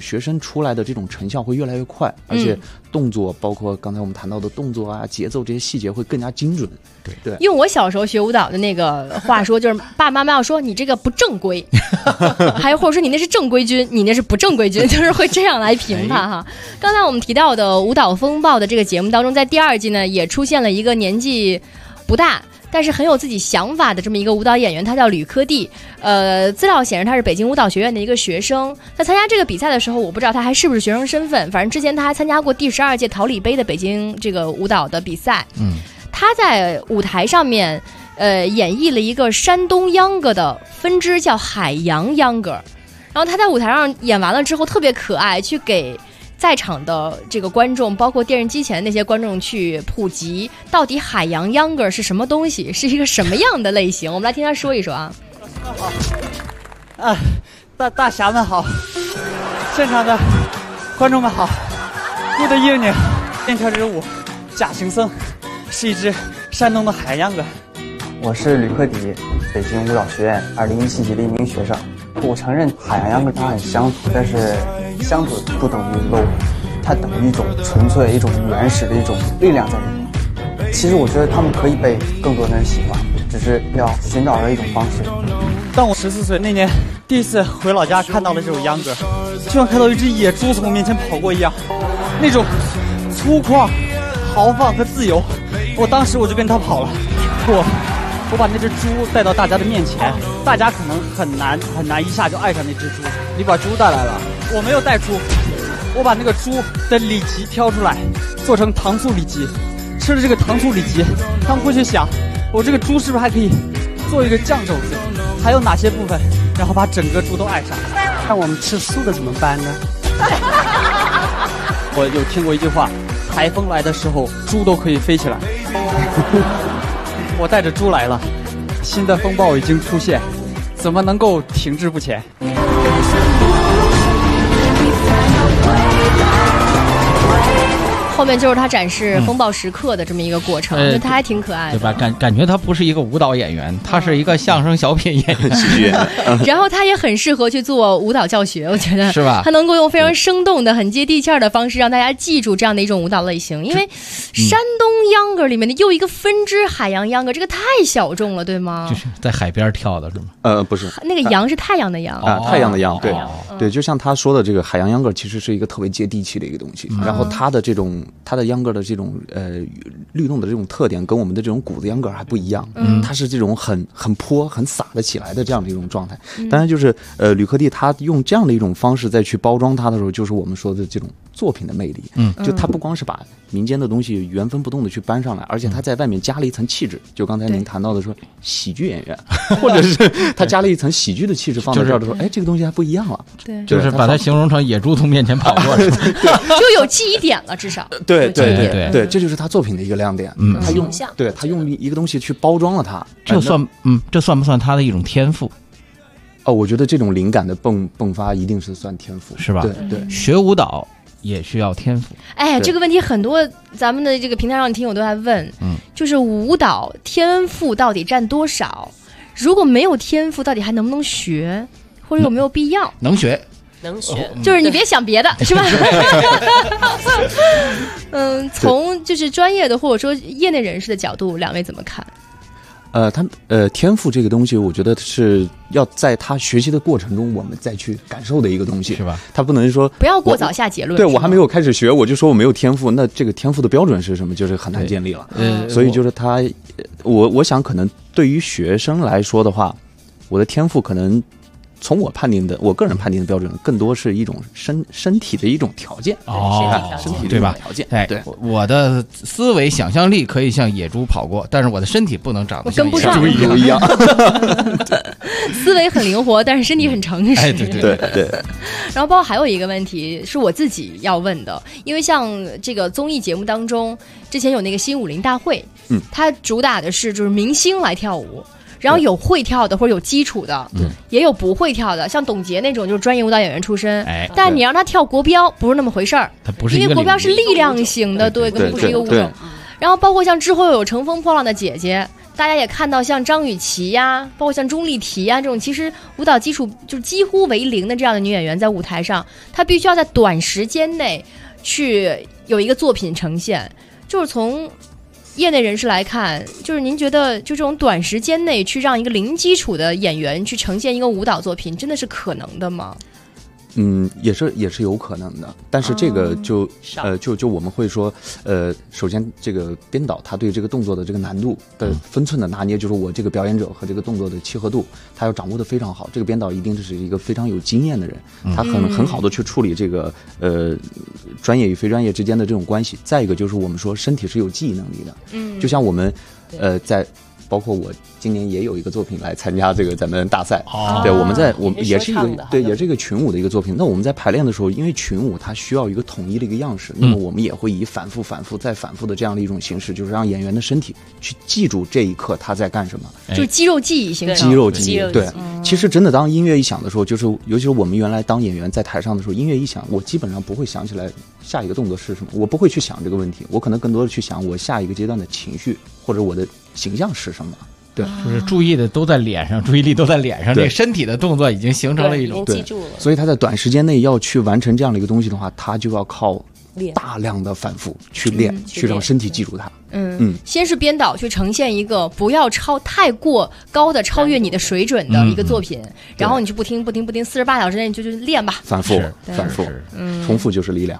学生出来的这种成效会越来越快，而且动作包括刚才我们谈到的动作啊、节奏这些细节会更加精准。对， 用我小时候学舞蹈的那个话说，就是爸爸妈妈要说你这个不正规，还有或者说你那是正规军，你那是不正规军，就是会这样来评判哈。刚才我们提到的《舞蹈风暴》的这个节目当中，在第2季呢也出现了一个年纪不大，但是很有自己想法的这么一个舞蹈演员，他叫吕科蒂。资料显示他是北京舞蹈学院的一个学生。在参加这个比赛的时候，我不知道他还是不是学生身份，反正之前他还参加过第12届桃李杯的北京这个舞蹈的比赛。他在舞台上面演绎了一个山东秧歌的分支，叫海洋秧歌。然后他在舞台上演完了之后特别可爱，去给在场的这个观众，包括电视机前的那些观众去普及到底海洋秧歌是什么东西，是一个什么样的类型。我们来听他说一说啊。 大侠们好，现场的观众们好。为了应你练跳这支舞，假行僧是一支山东的海洋秧歌。 我是吕克迪，北京舞蹈学院2017级的一名学生。我承认海洋秧歌它很乡土，但是乡土不等于 low， 它等于一种纯粹、一种原始的一种力量在里面。其实我觉得他们可以被更多的人喜欢，只是要寻找到一种方式。 当我14岁那年第一次回老家看到了这首秧歌，就像看到一只野猪从我面前跑过一样，那种粗犷、豪放和自由，我当时我就跟他跑了。我把那只猪带到大家的面前，大家可能很难一下就爱上那只猪。你把猪带来了？我没有带猪，我把那个猪的里脊挑出来，做成糖醋里脊。吃了这个糖醋里脊，他们会去想，我这个猪是不是还可以做一个酱肘子？还有哪些部分，然后把整个猪都爱上？ 那我们吃素的怎么办呢？ 我有听过一句话，台风来的时候，猪都可以飞起来。我带着猪来了，新的风暴已经出现，怎么能够停滞不前？ 后面就是他展示风暴时刻的这么一个过程，他还挺可爱的， 对吧？感觉他不是一个舞蹈演员，他是一个相声小品演员、 喜剧演员。 然后他也很适合去做舞蹈教学，我觉得是吧？ 他能够用非常生动的、很接地气儿的方式让大家记住这样的一种舞蹈类型。因为山东秧歌里面的又一个分支海洋秧歌，这个太小众了，对吗？ 就是在海边跳的是吗？ 不是， 那个洋是太阳的阳啊，太阳的阳，对对，就像他说的，这个海洋秧歌其实是一个特别接地气的一个东西。然后它的秧歌的这种律动的这种特点跟我们的这种鼓子秧歌还不一样，它是这种很泼很洒的起来的这样的一种状态。当然就是吕克蒂他用这样的一种方式再去包装它的时候，就是我们说的这种作品的魅力。就他不光是把民间的东西原封不动的去搬上来，而且他在外面加了一层气质。就刚才您谈到的说喜剧演员，或者是他加了一层喜剧的气质放在这儿的时候，哎，这个东西还不一样了。 对， 就是把它形容成野猪从面前跑过， 就有记忆点了，至少。 对，这就是他作品的一个亮点。他用一个东西去包装了它， 这算不算他的一种天赋？ 我觉得这种灵感的迸发一定是算天赋， 是吧？ 对， 学舞蹈也需要天赋。 哎，这个问题很多咱们的这个平台上的听友都在问，就是舞蹈天赋到底占多少？如果没有天赋，到底还能不能学，或者有没有必要？ 能学。 就是你别想别的，是吧？从就是专业的或者说业内人士的角度，两位怎么看？ 天赋这个东西，我觉得是要在他学习的过程中，我们再去感受的一个东西， 是吧？ 他不能说不要过早下结论。 对，我还没有开始学，我就说我没有天赋，那这个天赋的标准是什么？就是很难建立了。所以就是我想可能对于学生来说的话，我的天赋可能。从我个人判定的标准，更多是一种身体的一种条件身体对吧？ 条件对，我的思维想象力可以像野猪跑过，但是我的身体不能长得像野猪一样。 思维很灵活，但是身体很诚实。 哎，对。 然后包括还有一个问题是我自己要问的，因为像这个综艺节目当中，之前有那个新武林大会，它主打的是就是明星来跳舞。然后有会跳的或者有基础的，也有不会跳的，像董洁那种就是专业舞蹈演员出身。但你让他跳国标不是那么回事儿，因为国标是力量型的，对，根本不是一个舞种。然后包括像之后有乘风破浪的姐姐， 大家也看到像张雨绮呀，包括像钟丽缇呀这种其实舞蹈基础就是几乎为零的这样的女演员，在舞台上，她必须要在短时间内去有一个作品呈现。就是从业内人士来看，就是您觉得就这种短时间内去让一个零基础的演员去呈现一个舞蹈作品，真的是可能的吗？ 也是有可能的，但是这个就我们会说，首先这个编导他对这个动作的这个难度的分寸的拿捏，就是我这个表演者和这个动作的契合度，他要掌握的非常好。这个编导一定是一个非常有经验的人，他很好的去处理这个专业与非专业之间的这种关系。再一个就是我们说身体是有记忆能力的，就像我们在。包括我今年也有一个作品来参加这个咱们大赛，对，我们也是一个也是一个群舞的一个作品。那我们在排练的时候，因为群舞它需要一个统一的一个样式，那么我们也会以反复再反复的这样的一种形式，就是让演员的身体去记住这一刻他在干什么， 就是肌肉记忆形成。 肌肉记忆，对。其实真的当音乐一响的时候，就是尤其是我们原来当演员在台上的时候，音乐一响，我基本上不会想起来下一个动作是什么，我不会去想这个问题，我可能更多的去想我下一个阶段的情绪或者我的形象是什么。对， 就是注意的都在脸上，注意力都在脸上，这个身体的动作已经形成了一种记住了。 所以他在短时间内要去完成这样的一个东西的话，他就要靠大量的反复去练，去让身体记住它。 先是编导去呈现一个不要太过高的超越你的水准的一个作品，然后你去不停48小时内就练吧， 反复，重复就是力量。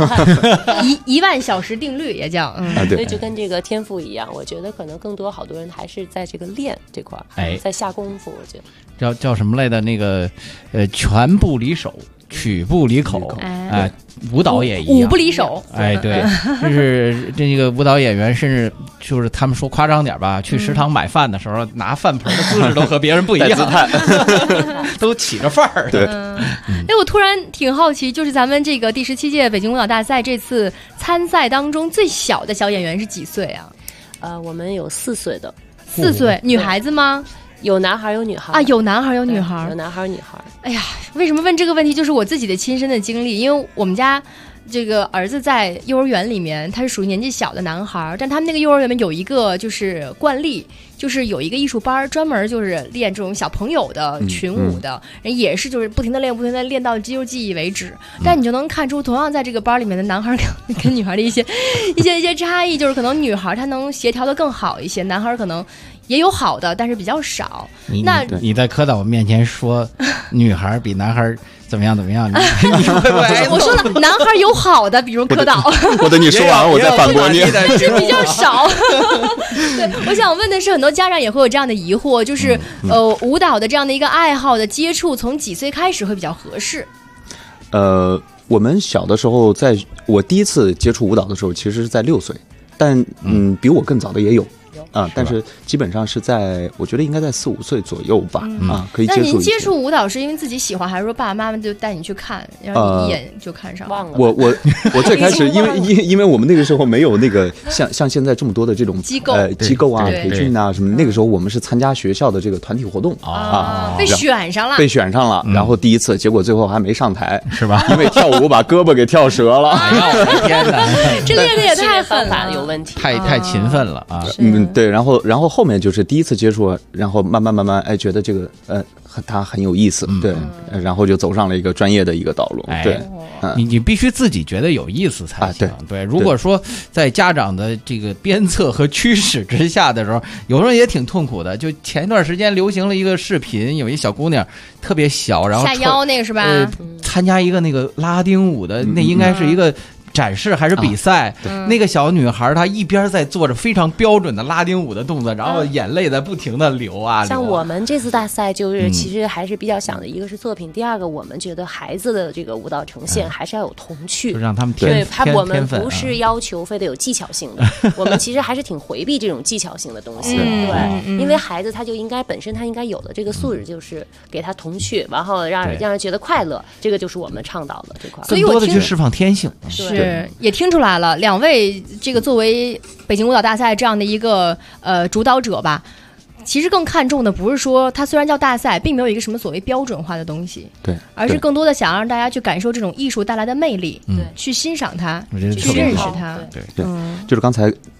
10000小时定律也叫， 所以就跟这个天赋一样，我觉得可能更多好多人还是在这个练这块，在下功夫。我觉得叫什么来的那个拳不离手，曲不离口，舞蹈也一样， 舞不离手。 对，就是这个舞蹈演员，甚至就是他们说夸张点吧，去食堂买饭的时候，拿饭盆的姿势都和别人不一样，都起着范儿。 对， 我突然挺好奇，就是咱们这个第17届北京舞蹈大赛这次参赛当中，最小的小演员是几岁啊？ 我们有4岁的 ，4岁，女孩子吗？ 有男孩有女孩啊，有男孩有女孩， 有男孩有女孩。 哎呀，为什么问这个问题？就是我自己的亲身的经历，因为我们家这个儿子在幼儿园里面，他是属于年纪小的男孩，但他们那个幼儿园里面有一个就是惯例，就是有一个艺术班，专门就是练这种小朋友的群舞的，也是就是不停的练到肌肉记忆为止。但你就能看出，同样在这个班里面的男孩跟女孩的一些差异，就是可能女孩她能协调的更好一些，男孩可能也有好的，但是比较少。 你在科导面前说女孩比男孩怎么样？你会不会？ 我说了，男孩有好的，比如科导。 我等你说完，我再反驳你。 但是比较少。对，我想问的是，很多家长也会有这样的疑惑，就是舞蹈的这样的一个爱好的接触，从几岁开始会比较合适？ 我们小的时候，在我第一次接触舞蹈的时候，其实是在6岁，但比我更早的也有。但是基本上是在，我觉得应该在4、5岁左右吧。可以接触。 那您接触舞蹈是因为自己喜欢，还是说爸爸妈妈就带你去看，然后你一眼就看上了？忘了。 我最开始因为我们那个时候没有那个像现在这么多的这种机构啊、培训啊什么，那个时候我们是参加学校的这个团体活动被选上了， 然后第一次，结果最后还没上台， 是吧？ 因为跳舞把胳膊给跳折了。 哎呀，我的天哪！ 这练的也太狠了， 有问题， 太勤奋了啊！ 对，然后后面就是第一次接触，然后慢慢觉得这个它很有意思，对，然后就走上了一个专业的一个道路。对， 你必须自己觉得有意思才行。对，如果说在家长的这个鞭策和驱使之下的时候，有人也挺痛苦的。就前一段时间流行了一个视频，有一小姑娘特别小，然后下腰那个是吧？ 参加一个那个拉丁舞的，那应该是一个展示还是比赛？那个小女孩她一边在做着非常标准的拉丁舞的动作，然后眼泪在不停的流啊。 像我们这次大赛就是其实还是比较想的，一个是作品，第二个我们觉得孩子的这个舞蹈呈现还是要有童趣， 就让他们我们不是要求非得有技巧性的，我们其实还是挺回避这种技巧性的东西。对，因为孩子他就应该本身他应该有的这个素质就是给他童趣，然后让人觉得快乐，这个就是我们倡导的这块。 更多的去释放天性。 是，也听出来了，两位这个作为北京舞蹈大赛这样的一个主导者吧，其实更看重的不是说它虽然叫大赛，并没有一个什么所谓标准化的东西， 对， 而是更多的想让大家去感受这种艺术带来的魅力，去欣赏它，去认识它。 对，就是刚才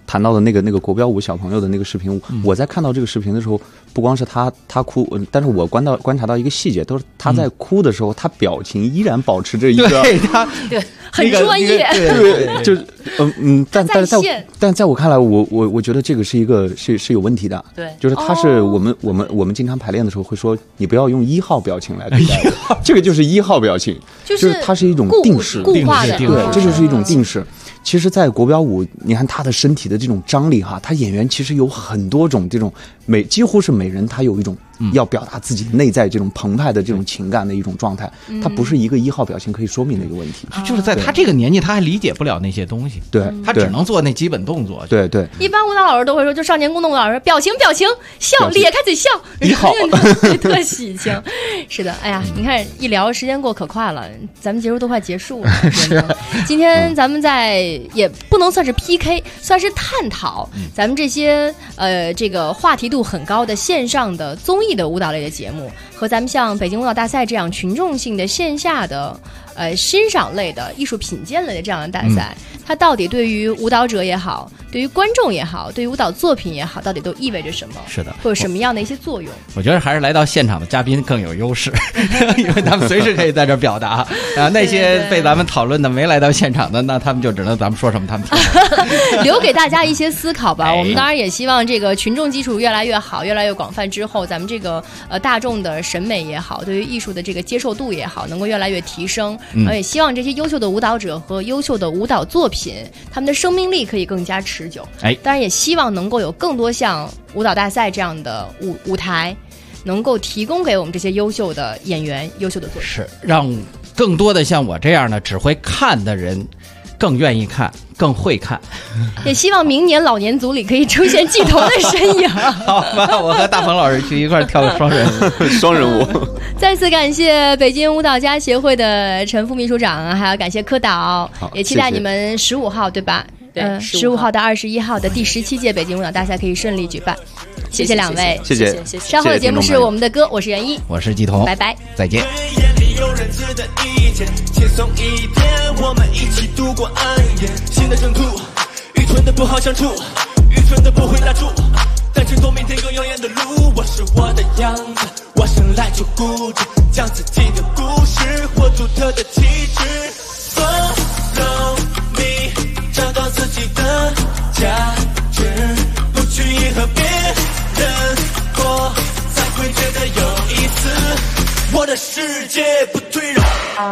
谈到的那个国标舞小朋友的那个视频，我在看到这个视频的时候，不光是他哭，但是我观察到一个细节，都是他在哭的时候，他表情依然保持着一个对很专业， 对，就是但在我看来，我觉得这个是一个是有问题的， 对， 就是他是我们经常排练的时候会说，你不要用1号表情来对待，这个就是1号表情，就是它是一种定式， 固化的， 对，这就是一种定式。其实，在国标舞，你看他的身体的这种张力哈，他演员其实有很多种这种几乎是每人他有一种要表达自己内在这种澎湃的这种情感的一种状态，他不是一个1号表情可以说明的一个问题。 就是在他这个年纪，他还理解不了那些东西， 对， 他只能做那基本动作。 对对。 一般舞蹈老师都会说，就少年宫的舞蹈老师，表情笑，咧开嘴笑 ，1号， 特喜庆。是的，哎呀，你看一聊时间过可快了，咱们节目都快结束了。今天咱们也不能算是 PK， 算是探讨咱们这些这个话题度很高的线上的综艺的舞蹈类的节目，和咱们像北京舞蹈大赛这样群众性的线下的欣赏类的艺术品鉴类的这样的大赛，它到底对于舞蹈者也好，对于观众也好，对于舞蹈作品也好，到底都意味着什么？ 是的， 会有什么样的一些作用？ 我觉得还是来到现场的嘉宾更有优势，因为他们随时可以在这表达那些被咱们讨论的没来到现场的，那他们就只能咱们说什么他们听留给大家一些思考吧。我们当然也希望这个群众基础越来越好，越来越广泛之后，咱们这个大众的审美也好，对于艺术的这个接受度也好，能够越来越提升。也希望这些优秀的舞蹈者和优秀的舞蹈作品，他们的生命力可以更加持久。当然也希望能够有更多像舞蹈大赛这样的舞台，能够提供给我们这些优秀的演员、优秀的作品， 是让更多的像我这样的只会看的人更愿意看，更会看。 也希望明年老年组里可以出现季彤的身影。 好吧，我和大鹏老师去一块跳个双人舞。 再次感谢北京舞蹈家协会的陈副秘书长，还要感谢柯导，也期待你们15号对吧？ 对 ，15号到21号的第17届北京舞蹈大赛可以顺利举办。谢谢两位， 谢谢。 稍后的节目是我们的歌，我是袁一， 我是季彤， 拜拜， 再见。 有人值得意见，轻松一点，我们一起度过暗夜。新的征途，愚蠢的不好相处，愚蠢的不会拉住，但只走明天更耀眼的路。我是我的样子，我生来就固执，将自己的故事活独特的气质。Follow me， 找到自己的价值，不去迎合别人过，才会觉得有意思。我的世界不退让，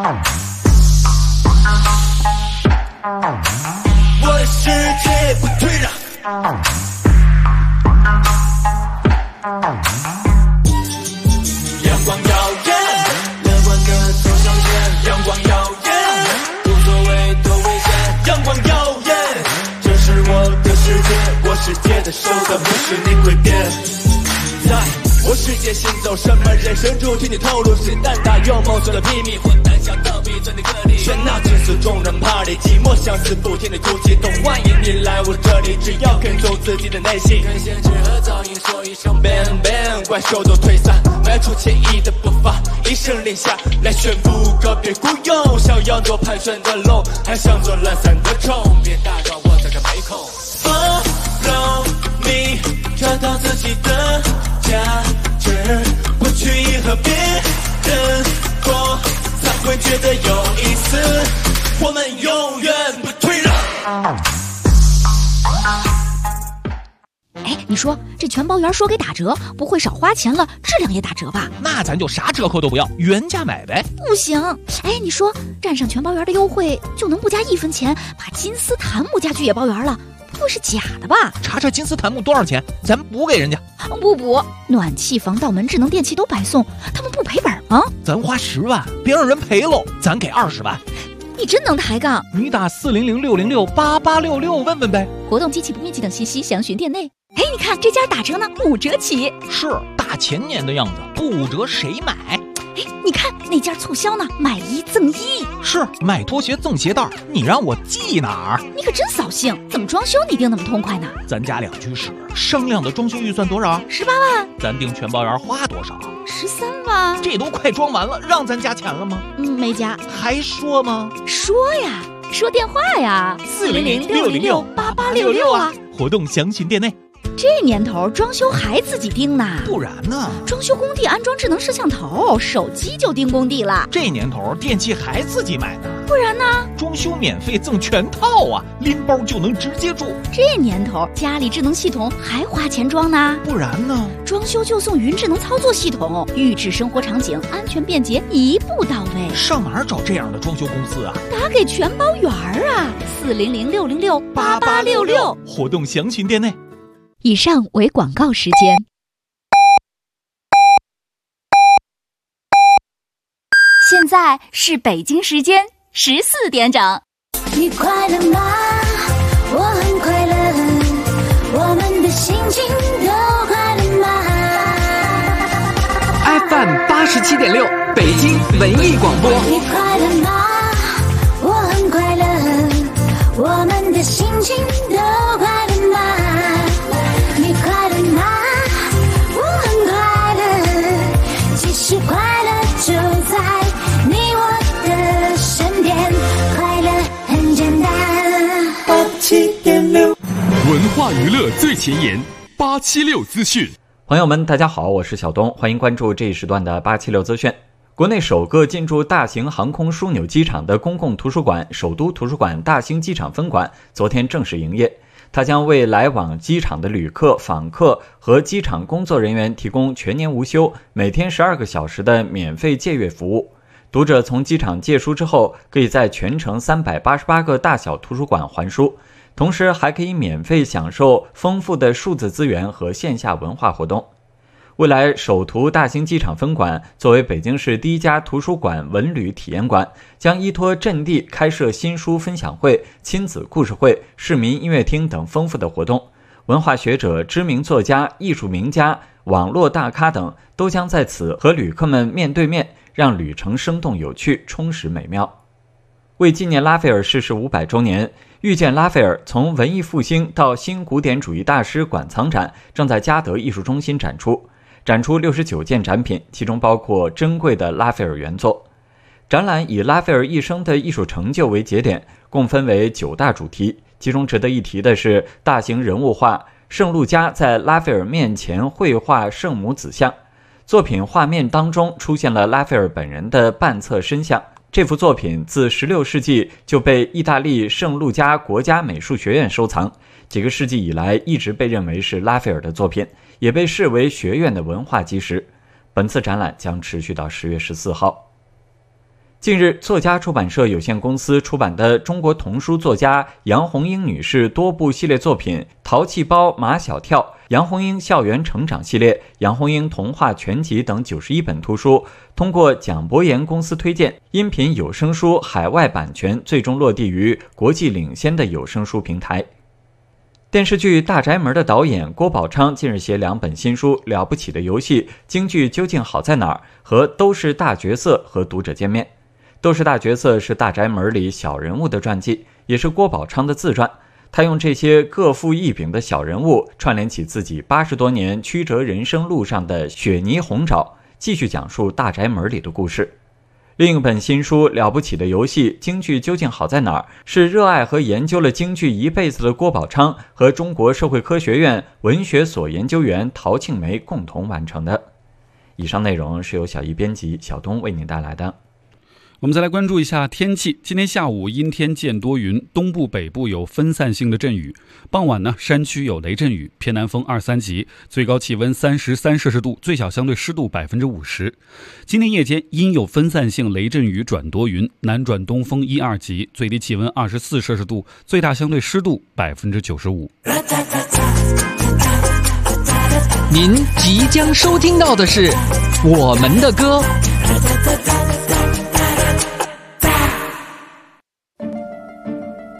我的世界不退让。阳光耀眼，乐观的走向前。阳光耀眼，无所谓多危险。阳光耀眼，这是我的世界，我世界的手段不是你会变。在我世界行走，什么人生主题你透露，是胆大有梦想的秘密，或胆小逃避真的个例。喧闹惊世众人 party， 寂寞相思不停的哭泣，都欢迎你来我这里，只要跟踪自己的内心。跟限制和噪音说一声 bang bang， 怪兽都退散，迈出惬意的步伐，一声令下来宣布告别孤勇。想要做盘旋的龙，还想做懒散的虫，别打扰我在这没空。Follow me， 找到自己的价值，不去迎合别人过，才会觉得有意思。我们永远不退让。 哎，你说这全包圆说给打折，不会少花钱了，质量也打折吧？ 那咱就啥折扣都不要，原价买呗。 不行，哎，你说占上全包圆的优惠，就能不加1分钱把金丝檀木家具也包圆了？不会是假的吧？ 查查金丝檀木多少钱，咱补给人家。 不补，暖气、防盗门、智能电器都白送，他们不赔本吗？ 咱花10万，别让人赔喽，咱给20万。 你真能抬杠！ 你打400-606-8866问问呗。 活动、机器不密集等信息详询店内。哎，你看这家打折呢，5折起。 是大前年的样子，不5折谁买？ 哎，你看那家促销呢，买1赠1。 是买拖鞋赠鞋带，你让我记哪儿？ 你可真扫兴！怎么装修你定那么痛快呢？ 咱家2居室，商量的装修预算多少 ？18万。 咱订全包圆花多少 ？13万。这都快装完了，让咱加钱了吗？ 没加。 还说吗？ 说呀，说电话呀，400-606-8866啊。 活动详询店内。 这年头装修还自己盯呢？ 不然呢？ 装修工地安装智能摄像头，手机就盯工地了。 这年头电器还自己买呢？ 不然呢？ 装修免费赠全套啊，拎包就能直接住。 这年头家里智能系统还花钱装呢？ 不然呢？ 装修就送云智能操作系统，预制生活场景，安全便捷，一步到位。 上哪儿找这样的装修公司啊？ 打给全包园啊，400-606-8866， 活动详询店内。 以上为广告时间。现在是北京时间14点整。 你快乐吗？我很快乐，我们的心情都快乐吗 ？FM 87.6，北京文艺广播。 你快乐吗？我很快乐，我们的心情都快乐吗？你快乐吗？我很快乐，其实快乐就在你我的身边，快乐很简单。87.6， 文化娱乐最前沿，876资讯。 朋友们，大家好，我是小东，欢迎关注这一时段的876资讯。国内首个进驻大型航空枢纽机场的公共图书馆——首都图书馆大兴机场分馆，昨天正式营业。它将为来往机场的旅客、访客和机场工作人员提供全年无休、每天12个小时的免费借阅服务。读者从机场借书之后，可以在全程388个大小图书馆还书，同时还可以免费享受丰富的数字资源和线下文化活动。未来首图大兴机场分馆作为北京市第一家图书馆文旅体验馆，将依托阵地开设新书分享会、亲子故事会、市民音乐厅等丰富的活动。文化学者、知名作家、艺术名家、网络大咖等都将在此和旅客们面对面，让旅程生动有趣、充实美妙。为纪念拉斐尔逝世500周年，遇见拉斐尔从文艺复兴到新古典主义大师馆藏展正在嘉德艺术中心展出69件展品，其中包括珍贵的拉斐尔原作。展览以拉斐尔一生的艺术成就为节点，共分为9大主题，其中值得一提的是大型人物画圣路加在拉斐尔面前绘画圣母子像。作品画面当中出现了拉斐尔本人的半侧身像。这幅作品自16世纪就被意大利圣路加国家美术学院收藏，几个世纪以来一直被认为是拉斐尔的作品，也被视为学院的文化基石。本次展览将持续到10月14号。近日，作家出版社有限公司出版的中国童书作家杨红樱女士多部系列作品《淘气包马小跳》、杨红樱校园成长系列、杨红樱童话全集等91本图书，通过蒋博言公司推荐，音频有声书海外版权最终落地于国际领先的有声书平台。电视剧《大宅门》的导演郭宝昌近日写2本新书《了不起的游戏》、京剧究竟好在哪儿和都是大角色和读者见面。都是大角色是大宅门里小人物的传记，也是郭宝昌的自传。他用这些各负一柄的小人物串联起自己80多年曲折人生路上的雪泥红爪，继续讲述大宅门里的故事。另一本新书《了不起的游戏》，京剧究竟好在哪儿，是热爱和研究了京剧一辈子的郭宝昌和中国社会科学院文学所研究员陶庆梅共同完成的。以上内容是由小艺编辑，小东为您带来的。 我们再来关注一下天气。今天下午阴天见多云，东部北部有分散性的阵雨，傍晚呢山区有雷阵雨，偏南风2-3级，最高气温33摄氏度，最小相对湿度50%。今天夜间阴有分散性雷阵雨转多云，南转东风1-2级，最低气温24摄氏度，最大相对湿度95%。 您即将收听到的是我们的歌。